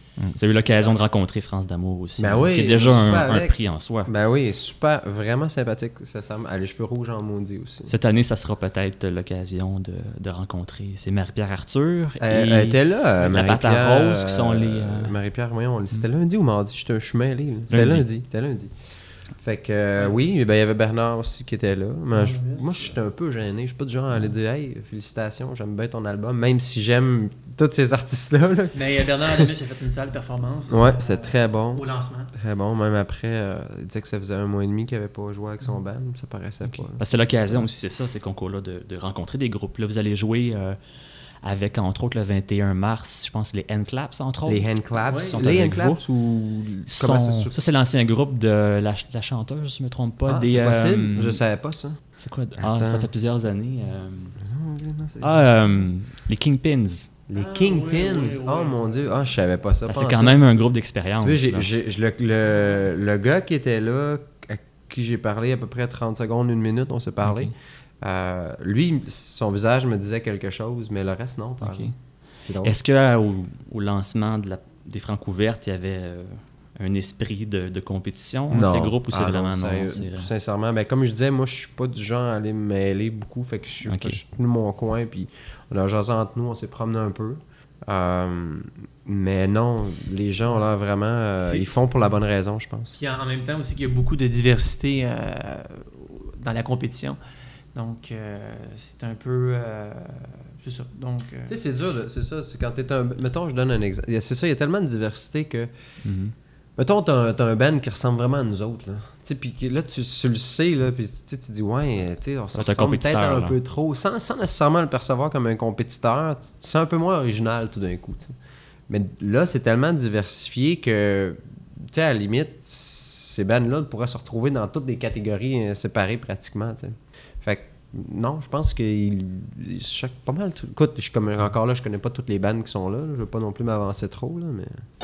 Vous avez eu l'occasion de rencontrer France d'Amour aussi, Ben oui, qui est déjà un, un avec. prix en soi. Ben oui, super, vraiment sympathique. Ça, ça, elle a les cheveux rouges en maudit aussi. Cette année, ça sera peut-être l'occasion de, de rencontrer. C'est Marie-Pierre Arthur. Elle, et elle était là, euh, la pâte à Marie-Pierre, rose, qui sont les... euh, Marie-Pierre, voyons, c'était lundi ou mardi? J'étais un chemin mêlé. C'était Lundi. lundi. C'était lundi. Fait que, euh, oui, ben, il y avait Bernard aussi qui était là. Mais je- moi, j'étais un peu gêné. Je suis pas du genre à aller dire « Hey, félicitations, j'aime bien ton album », même si j'aime tous ces artistes-là. Là. Mais Bernard Adamus a fait une sale performance. Ouais, euh, c'est très bon. Au lancement. Très bon. Même après, euh, il disait que ça faisait un mois et demi qu'il avait pas joué avec son band. Ça paraissait Ok. pas. Parce que c'est l'occasion aussi, c'est ça, ces concours-là, de, de rencontrer des groupes. Là, vous allez jouer euh, avec, entre autres, le vingt et un mars, je pense, les Handclaps, entre autres. Les handclaps. Oui. sont Les avec handclaps ou... Sont- Comment ça se... Ça, c'est l'ancien groupe de la, la chanteuse, je ne me trompe pas. Ah, des, c'est possible? euh, Je savais pas ça. C'est quoi? Ah, Attends. ça fait plusieurs années. euh, Non, non, c'est- Ah, euh, les Kingpins. Les Ah, Kingpins. oui, oui, oui. Oh mon dieu. Ah, je savais pas ça. Ça, pas c'est en quand tout. même un groupe d'expérience. Tu vois, j'ai, là. j'ai- je- le, le, le gars qui était là, à qui j'ai parlé à peu près trente secondes, une minute, on s'est parlé. Ok. Euh, lui, son visage me disait quelque chose, mais le reste, non. Pas Ok. C'est drôle. Est-ce qu'au au lancement de la, des Francs ouvertes, il y avait euh, un esprit de, de compétition entre les groupes ou c'est Ah vraiment non? sérieux, c'est vrai. sincèrement, ben, comme je disais, moi, je suis pas du genre à aller me mêler beaucoup. Fait que je suis, Ok. je suis tenu mon coin, puis on a jasé entre nous, on s'est promené un peu. Euh, mais non, les gens ont l'air vraiment... euh, C'est- ils font pour la bonne raison, je pense. Puis en en même temps aussi qu'il y a beaucoup de diversité euh, dans la compétition. Donc, euh, c'est un peu... euh, c'est ça. Donc, euh, Tu sais, c'est dur, de- c'est ça. C'est quand t'es un. Mettons, je donne un exemple. Il y a- C'est ça, il y a tellement de diversité que. Mhm. Mettons, t'as un, t'as un band qui ressemble vraiment à nous autres, là. Tu sais, puis que là, tu, tu le sais, là, puis tu sais, tu dis, ouais, tu sais, on se Ouais, t'es un ressemble peut-être compétiteur, un là. peu trop, sans, sans nécessairement le percevoir comme un compétiteur. Tu, tu sens un peu moins original tout d'un coup, tu sais. Mais là, c'est tellement diversifié que, tu sais, à la limite, ces bands-là pourraient se retrouver dans toutes des catégories euh, séparées pratiquement, tu sais. Fait que, non, je pense que il, il- chaque, pas mal. Tout, écoute, je suis comme, encore là, je connais pas toutes les bandes qui sont là. là. Je veux pas non plus m'avancer trop, là, mais.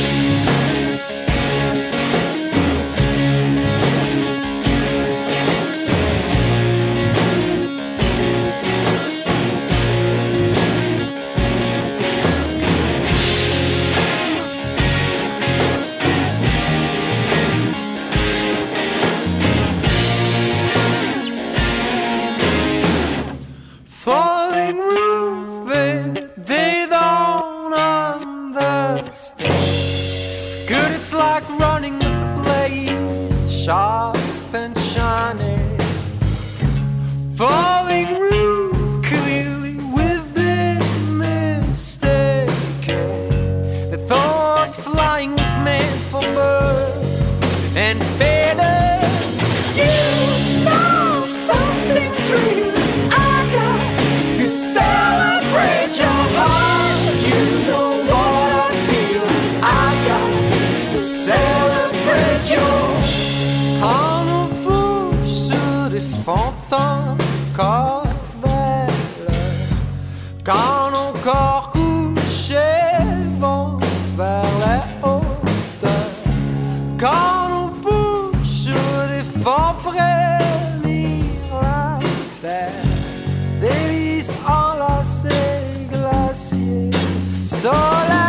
Falling roof, baby, they don't understand. Good, it's like running with a blade, sharp and shiny. Falling roof, clearly we've been mistaken. They thought flying was meant for birds and feathers. You know something's real. I got to celebrate your heart. You know what I feel. I got to celebrate your quand nos bouches se défendent encore belles, quand nos corps couchés vont vers les hauteurs, quand nos bouches se défendent frémir la sphère, délices enlacés, glaciers, soleil.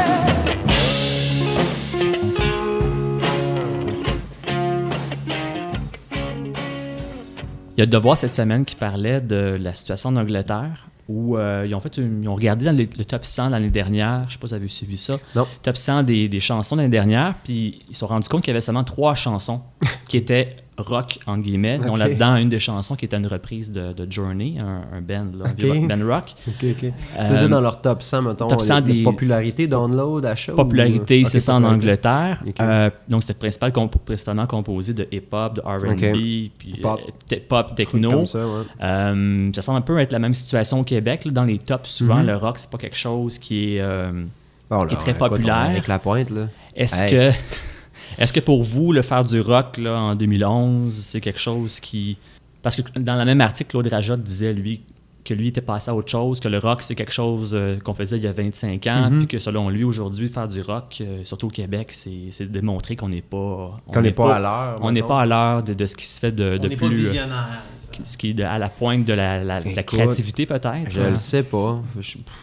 Il y a Devoir cette semaine qui parlait de la situation en Angleterre où euh, ils ont fait une- ils ont regardé dans les- le top cent l'année dernière. Je ne sais pas si vous avez suivi ça. Non. Top cent des, des chansons l'année dernière. Puis ils se sont rendus compte qu'il y avait seulement trois chansons qui étaient rock, entre guillemets, dont Ok. là-dedans une des chansons qui était une reprise de, de Journey, un, un band, là, un Ok. vieux rock- band rock. Ok, ok. Euh, tu veux dire dans leur top cent, mettons, top cent les- les des- popularité, download, achat? Popularité, ou... c'est Ok, ça en popularité. Angleterre. Ok. Euh, donc c'était principal, comp- principalement composé de hip-hop, de R and B, Ok. puis Pop. euh, te- pop, Truc techno. Comme ça, ouais. Euh, ça semble un peu être la même situation au Québec. Là. Dans les tops, souvent, Mhm. le rock, c'est pas quelque chose qui est, euh, Bon, qui est là, très écoute, on est populaire. avec la pointe, là. Est-ce Hey. que est-ce que pour vous, le faire du rock là, en deux mille onze, c'est quelque chose qui... Parce que dans le même article, Claude Rajotte disait, lui, que lui était passé à autre chose, que le rock, c'est quelque chose euh, qu'on faisait il y a vingt-cinq ans, Mhm. puis que selon lui, aujourd'hui, faire du rock, euh, surtout au Québec, c'est, c'est démontrer qu'on n'est pas... Qu'on n'est pas à l'heure. On n'est mettons. pas à l'heure de, de ce qui se fait de, on de n'est pas plus... euh, visionnaire. ça. qui- ce qui est de- à la pointe de la, la- de la Écoute, créativité, peut-être. Je hein. le sais pas. Je-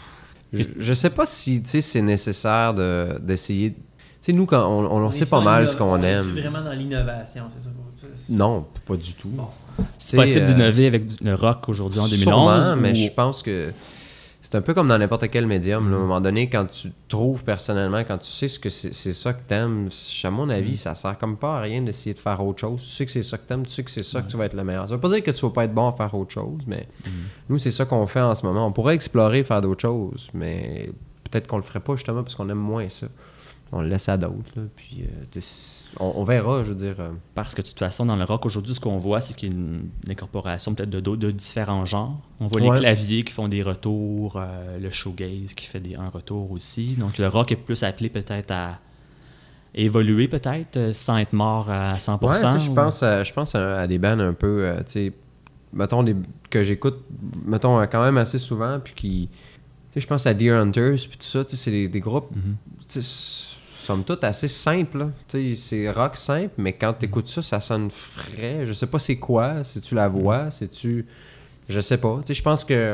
Je, je sais pas si, tu sais, c'est nécessaire de, d'essayer... Tu sais, nous, quand on, on, on sait est pas sur mal l'inno- ce qu'on on est aime. vraiment dans l'innovation, c'est ça? Faut- c'est- Non, pas du tout. Bon. C'est possible euh, d'innover avec du- le rock aujourd'hui en deux mille onze? Sûrement, mais ou- je pense que c'est un peu comme dans n'importe quel médium. Mm. Là, à un moment donné, quand tu trouves personnellement, quand tu sais ce que c'est, c'est ça que t'aimes, à mon avis, Mm. ça sert comme pas à rien d'essayer de faire autre chose. Tu sais que c'est ça que t'aimes, tu sais que c'est ça que tu vas être le meilleur. Ça veut pas dire que tu vas pas être bon à faire autre chose, mais Mm. nous, c'est ça qu'on fait en ce moment. On pourrait explorer, faire d'autres choses, mais peut-être qu'on le ferait pas justement parce qu'on aime moins ça. On le laisse à d'autres, là, puis euh, t'es- on, on verra, je veux dire. euh, Parce que de toute façon, dans le rock aujourd'hui, ce qu'on voit, c'est qu'il y a une, une incorporation peut-être de, d'autres- de différents genres. On voit Ouais. les claviers qui font des retours, euh, le shoegaze qui fait des, un retour aussi. Donc le rock est plus appelé peut-être à évoluer, peut-être, euh, sans être mort à cent pour Ouais, cent. tu sais, je ou- pense, à, je pense à, à des bands un peu, euh, tu sais, mettons, des, que j'écoute, mettons, euh, quand même assez souvent, puis qui, tu sais, je pense à Deer Hunters, puis tout ça, tu sais, c'est des, des groupes, Mhm. tu sais, somme toute assez simples, là. Tu sais, c'est rock simple, mais quand tu écoutes ça, ça sonne frais. Je sais pas c'est quoi, c'est-tu la voix, c'est-tu, je sais pas. Tu sais, je pense que,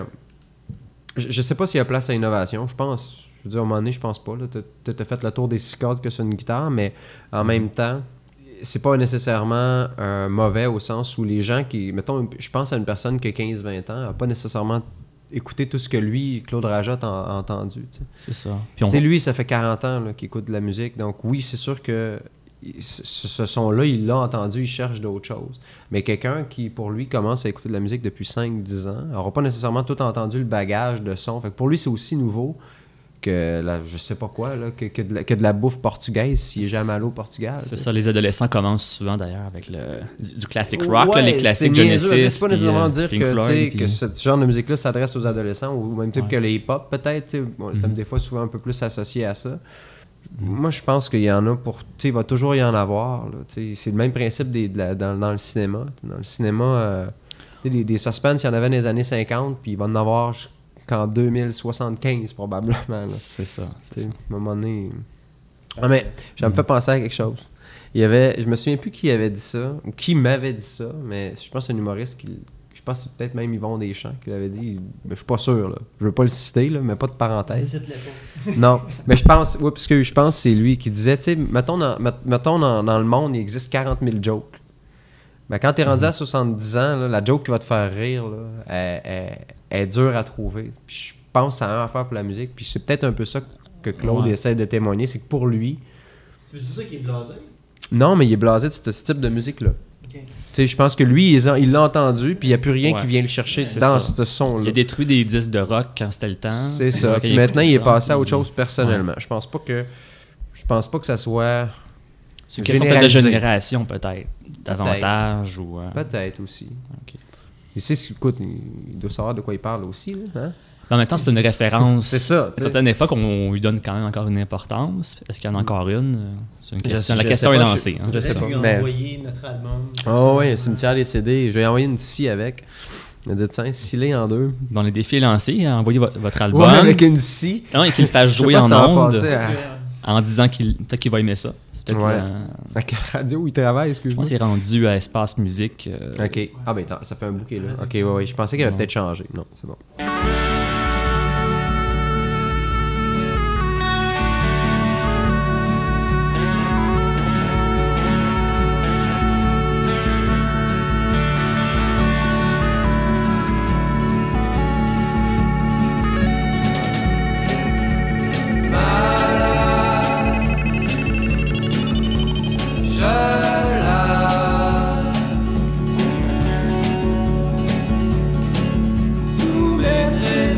je, je sais pas s'il y a place à innovation, je pense, je veux dire, à un moment donné, je pense pas, là, t'as, t'as fait le tour des six cordes que c'est une guitare, mais en même temps, c'est pas nécessairement euh, mauvais au sens où les gens qui... Mettons, je pense à une personne qui a quinze vingt ans, n'a pas nécessairement écouté tout ce que lui, Claude Rajot, a, a entendu. Tu sais. C'est ça. Puis on Tu sais, lui, ça fait quarante ans là, qu'il écoute de la musique. Donc oui, c'est sûr que ce, ce son-là, il l'a entendu, il cherche d'autres choses. Mais quelqu'un qui, pour lui, commence à écouter de la musique depuis cinq dix ans, n'aura pas nécessairement tout entendu le bagage de son. Fait que pour lui, c'est aussi nouveau que la, je sais pas quoi, là, que, que, de la, que de la bouffe portugaise s'il est jamais allé au Portugal. C'est tu sais. ça, les adolescents commencent souvent d'ailleurs avec le, du, du classic rock, là, Ouais, les classiques c'est niaiseux, Genesis. c'est pas puis, nécessairement euh, dire Pink que, Floyd, tu sais, puis- que ce genre de musique-là s'adresse aux adolescents ou même type Ouais. que les hip-hop, peut-être. tu sais. Bon, c'est Mhm. des fois souvent un peu plus associé à ça. Moi, je pense qu'il y en a pour. Tu sais, il va toujours y en avoir. Là, tu sais. C'est le même principe des, de la- dans, dans le cinéma. Dans le cinéma, euh, tu sais, des, des suspens, il y en avait dans les années cinquante, puis il va en avoir jusqu'en deux mille soixante-quinze probablement. là. C'est ça. Tu c'est sais, ça. à un moment donné. Ah, mais ça me fait penser à quelque chose. Il y avait, je me souviens plus qui avait dit ça, ou qui m'avait dit ça, mais je pense que c'est un humoriste qui. Je pense que c'est peut-être même Yvon Deschamps qui l'avait dit. Mais je suis pas sûr, là. Je veux pas le citer, là, mais pas de parenthèse. Cite-le pas. Non, mais je pense, oui, parce que je pense que c'est lui qui disait, tu sais, mettons, dans, met- mettons dans, dans le monde, il existe quarante mille jokes. Ben, quand t'es rendu à soixante-dix ans, là, la joke qui va te faire rire, là, elle, elle- elle est dure à trouver. Puis je pense que ça a un à faire pour la musique. Puis c'est peut-être un peu ça que Claude Ouais. essaie de témoigner, c'est que pour lui, Tu veux dire ça qui est blasé? non, mais il est blasé de ce ce type de musique-là. Ok. Tu sais, je pense que lui, il il l'a entendu, puis il n'y a plus rien Ouais. qui vient le chercher C'est dans ça. ce son-là. Il a détruit des disques de rock quand c'était le temps. C'est ça. Ouais, Puis quand maintenant, il est écoutait ça, passé à autre puis- chose personnellement. Je pense pas que. Je pense pas que ça soit. C'est une question peut-être de généralisé. génération, peut-être. Davantage ou. euh, Peut-être aussi. ok. Il sait, ce- écoute, il il doit savoir de quoi il parle aussi. Là, hein? En même temps, c'est une référence. C'est ça, À tu sais. une certaine époque, on lui donne quand même encore une importance. Est-ce qu'il y en a encore une? C'est une Je question. sais- La je question sais est pas, lancée. je- hein, je c'est sais ça. pas. lui mais- envoyer notre album. Oh oui, un cimetière des C D. Je vais lui envoyer une scie avec. Il a dit, tiens, scellé en deux. Bon, les défis est lancé. Envoyez vo- votre album. Ouais, avec une scie. Non, et qu'il le fasse Je sais jouer pas en si ça va ondes passer Parce à- que, en disant qu'il peut-être qu'il va aimer ça. C'est peut-être Ouais. la- À quelle radio il travaille, Je excuse-moi? pense qu'il est rendu à Espace Musique. euh, Ok. Ah ben attends, ça fait un bouquet là. Ok, ouais, ouais. Je pensais qu'il avait Non. peut-être changé. Non, c'est bon. Tous mes trésors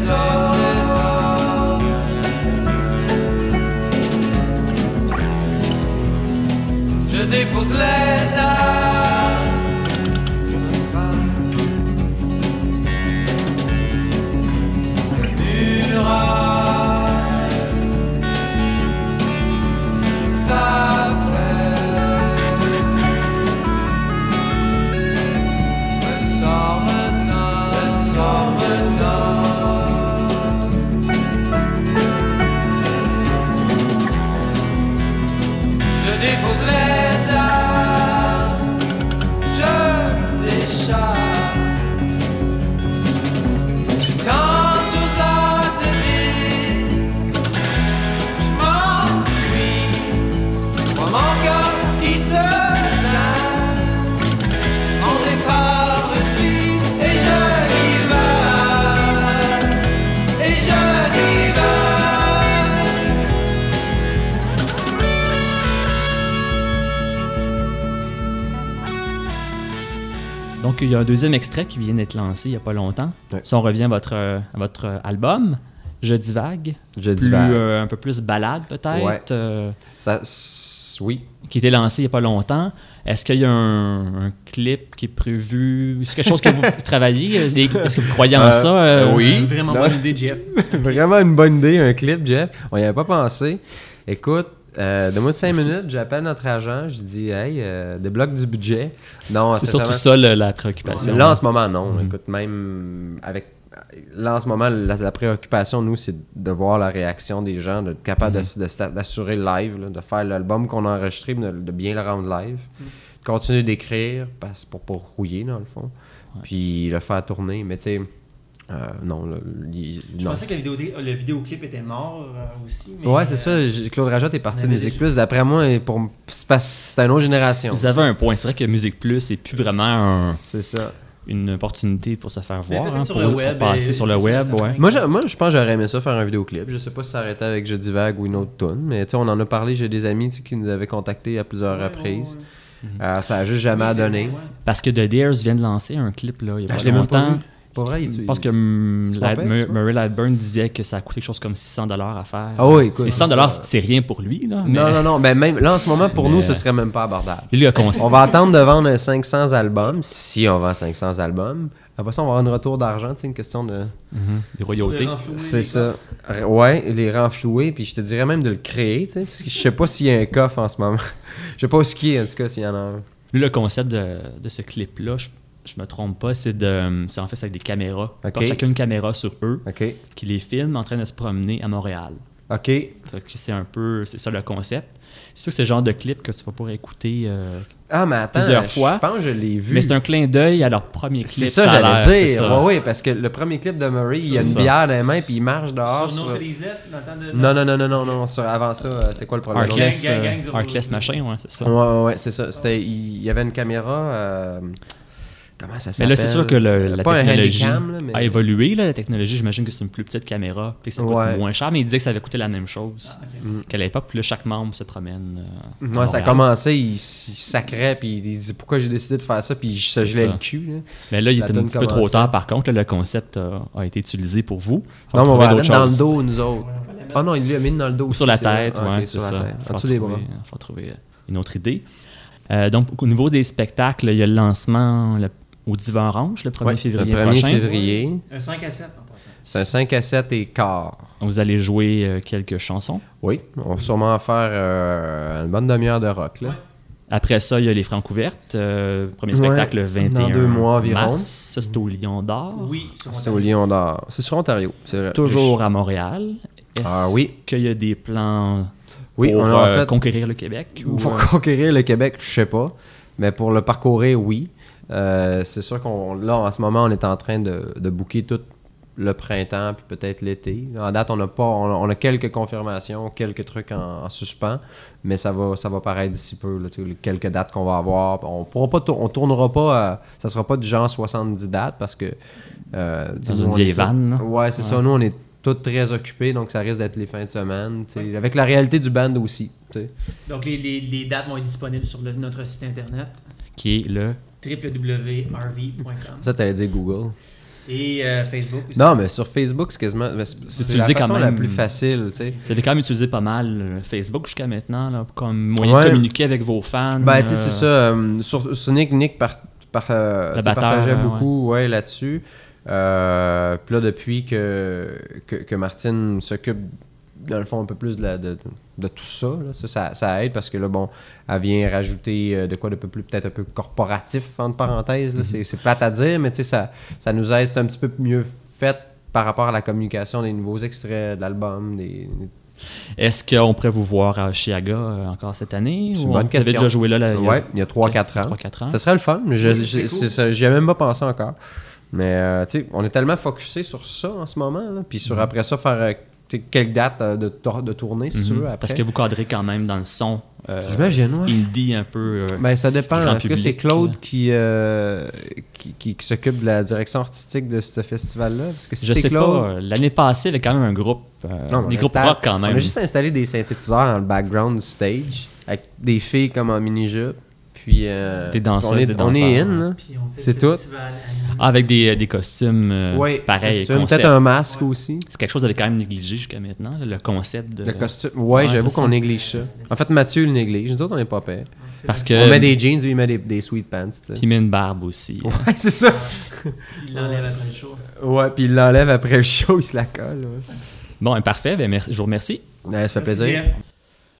d'hiver. Donc, il y a un deuxième extrait qui vient d'être lancé il n'y a pas longtemps. Ouais. Si on revient à votre, à votre album, Je divague, Je plus, divague. euh, un peu plus balade peut-être, Ouais. euh, Ça, c- oui. qui a été lancé il n'y a pas longtemps. Est-ce qu'il y a un, un clip qui est prévu? C'est quelque chose que vous travaillez? Des- Est-ce que vous croyez en Euh, ça? euh, oui. Vraiment Non. bonne idée, Jeff. Vraiment une bonne idée, un clip, Jeff. On n'y avait pas pensé. Écoute, euh, donne-moi cinq minutes, j'appelle notre agent, je dis, hey, euh, débloque du budget. Non, C'est sincèrement, surtout ça le- la préoccupation. Là, en ce moment, non. Mhm. Écoute, même avec. Là, en ce moment, la, la préoccupation, nous, c'est de voir la réaction des gens, d'être capable Mhm. de- de- d'assurer le live, là, de faire l'album qu'on a enregistré, de, de bien le rendre live. Mhm. Continuer d'écrire parce, pour pas rouiller, dans le fond. Ouais. Puis le faire tourner. Mais tu sais, euh, non. Là, il- Je non. pensais que la vidéo, le vidéoclip était mort euh, aussi. Mais, Ouais, c'est euh, ça. J'ai- Claude Rajotte est parti on de avait Musique déjà- Plus. D'après moi, et pour, c'est parce que c'est une autre génération. Vous avez un point. C'est vrai que Musique Plus c'est plus vraiment un- C'est ça. une opportunité pour se faire Mais voir, peut-être hein, sur pour, le pour web, passer et- sur le c'est web. sûr, ça Ouais. fait- Moi, je, moi, je pense que j'aurais aimé ça faire un vidéoclip. Je sais pas si ça arrêtait avec Je divague ou une autre tune, mais tu sais, on en a parlé. J'ai des amis tu sais, qui nous avaient contactés à plusieurs Ouais, reprises. ouais, ouais. Euh, ça a juste jamais Oui, c'est donné. vrai, ouais. Parce que The Dares vient de lancer un clip là, il y a Ah, pas je l'ai même pas longtemps. vu. Pas vrai, il Je pense que il- hum, se Light- trompait, Mur- c'est ça? Murray Lightburn disait que ça a coûté quelque chose comme six cents dollars à faire. Ah oui, écoute. Et cent dollars, ça- c'est rien pour lui. Là, mais Non, non, non. Ben, même, là, en ce moment, pour Mais- nous, ce serait même pas abordable. Lui a conseillé. On va attendre de vendre cinq cents albums, si on vend cinq cents albums. Après ça, on va avoir un retour d'argent, tu sais, une question de... Mhm. Des royautés. Le renflouer, C'est les ça. R- Ouais, les renflouer, puis je te dirais même de le créer, tu sais, parce que je sais pas s'il y a un coffre en ce moment. Je sais pas où ce qu'il y a, en tout cas, s'il y en a un. Lui, le concept de, de ce clip-là, je, je me trompe pas, c'est de, c'est en fait c'est avec des caméras. Ils Ok. portent chacun une caméra sur eux OK. qui les filme en train de se promener à Montréal. OK. Fait que c'est un peu, c'est ça le concept. C'est sûr que c'est le genre de clip que tu vas pouvoir écouter, euh, Ah, mais attends, Plusieurs je fois. pense que je l'ai vu. mais c'est un clin d'œil à leur premier clip. C'est ça, a l'air, j'allais c'est dire. ça. Oui, oui, parce que le premier clip de Murray, il y a une C'est ça. bière dans les mains, puis il marche dehors. Sur No sur- Cities Left, dans le temps de... Non, non, non, non, non, non, sur- avant ça, euh, c'est quoi le problème? Arcless, Gang, gang, euh, gang, zéro, Arcless zéro. machin, ouais, c'est ça. Ouais, ouais, ouais, c'est ça. C'était, il il y avait une caméra. euh, Comment ça Mais s'appelle? là, c'est sûr que le- la Pas un technologie handycam, là, mais... a évolué. Là, la technologie, j'imagine que c'est une plus petite caméra. Peut-être que ça coûte Ouais. moins cher, mais il disait que ça avait coûté la même chose Ah, ok. Mm. qu'à l'époque. Puis là, chaque membre se promène. euh, à Moi, ça a Montréal. commencé, il, s- il sacrait, puis il disait pourquoi j'ai décidé de faire ça, puis il se C'est gelait ça. le cul. Là. Mais là, il La était un toune petit peu trop commençait. tard, par contre. Là, le concept a, a été utilisé pour vous. Faut Non, mais on trouver va la d'autres mettre dans le choses. dos, nous autres. Ouais, on va la mettre- Ah non, il l'a mis dans le dos Ou aussi, sur la c'est vrai. tête, Ah, ouais, ok, c'est sur la ça. tête. Faut En dessous des trouver- bras. faut trouver une autre idée. Euh, donc, au niveau des spectacles, il y a le lancement le- au Divan Orange le premier Ouais, février le premier prochain. février. Un cinq à sept en passant. C'est un cinq à sept et quart. Vous allez jouer euh, quelques chansons. Oui, on va sûrement faire euh, une bonne demi-heure de rock. Là. Ouais. Après ça, il y a les Francouvertes. Euh, premier Ouais, spectacle le vingt et un dans deux mois environ. mars. Ça, c'est au Lion d'Or. Oui, sur C'est au Lion d'Or. C'est sur Ontario, c'est vrai. Toujours à Montréal. Est-ce Ah oui. qu'il y a des plans Oui, pour on a en euh, fait... conquérir le Québec? Ou, Pour euh, conquérir le Québec, je sais pas. Mais pour le parcourir, oui. Euh, c'est sûr qu'on là, en ce moment, on est en train de, de booker tout le printemps, puis peut-être l'été. En date, on n'a pas. On a, on a quelques confirmations, quelques trucs en, en suspens, mais ça va, ça va paraître d'ici peu, là, tu sais, les quelques dates qu'on va avoir. On pourra pas tour- on tournera pas à, ça sera pas du genre soixante-dix dates parce que euh, tu sais, Dans nous, une on vieille est tout- vanne, là. Ouais, c'est Ouais. ça. Nous, on est tous très occupés, donc ça risque d'être les fins de semaine. tu sais, Avec la réalité du band aussi. tu sais. Donc, les, les, les dates vont être disponibles sur le- notre site internet qui est le... w w w point r v point com Ça, t'allais dire Google. et euh, Facebook aussi. Non, mais sur Facebook, c'est quasiment. mais c'est- C'est la utilisé quand façon la même. plus facile, tu sais. Vous avez quand même utilisé pas mal euh, Facebook jusqu'à maintenant, là, comme moyen Ouais. de communiquer avec vos fans. Ben, tu sais, euh, c'est ça. euh, sur, sur Nick, Nick par, par, euh, Le tu sais, batteur, partageait ouais, beaucoup ouais, là-dessus. Euh, Puis là, depuis que, que, que Martine s'occupe, dans le fond, un peu plus de, la- de, de tout ça, là, ça, ça, ça aide parce que là, bon, elle vient rajouter euh, de quoi de peu plus, peut-être un peu corporatif, entre parenthèses. Là, c'est, c'est plate à dire, mais tu sais, ça, ça nous aide. C'est un petit peu mieux fait par rapport à la communication des nouveaux extraits de l'album, des, Est-ce qu'on pourrait vous voir à Chiaga euh, encore cette année? C'est ou une on- bonne vous avez question. déjà joué là, là il y a- Ouais, il y a trois quatre ans. trois quatre ans. Ça serait le fun. mais je- Oui, je- c'est c'est cool. ça, j'y ai même pas pensé encore. Mais euh, tu sais, on est tellement focusé sur ça en ce moment. là, Puis sur après ça, faire euh, tu sais, quelques dates euh, de, tour- de tournée, si tu Mhm. veux. Après. Parce que vous cadrez quand même dans le son Euh, J'imagine, ouais. Indie un peu. Euh, Ben, ça dépend. grand Est-ce que c'est public, Claude là. qui, euh, qui, qui, qui s'occupe de la direction artistique de ce festival-là? Parce que si je c'est sais Claude... pas. L'année passée, il y avait quand même un groupe. Euh, Non, mais des on groupes installe- rock quand même. On a juste installé des synthétiseurs dans le background du stage, avec des filles comme en mini-jupe. Puis, euh, Des danseuses, on est, des on est danseurs. in, là. Puis on fait C'est le tout. festival animé. Ah, avec des, des costumes euh, Ouais, pareils. costume, concept. peut-être un masque aussi. C'est quelque chose d'avait quand même négligé jusqu'à maintenant, là, le concept de. Le costume. Ouais, Ouais, j'avoue c'est qu'on ça. néglige ça. En fait, Mathieu le néglige. Nous autres, on n'est pas pire. C'est Parce vrai. que. On met des jeans, lui, il met des, des sweet pants. Tu sais. Puis il met une barbe aussi. Ouais, c'est ça. Puis il l'enlève après le show. Ouais, puis il l'enlève après le show, il se la colle. Ouais. Bon, ben, parfait. Ben, merci, je vous remercie. Ouais, ça fait Merci, plaisir. Jeff.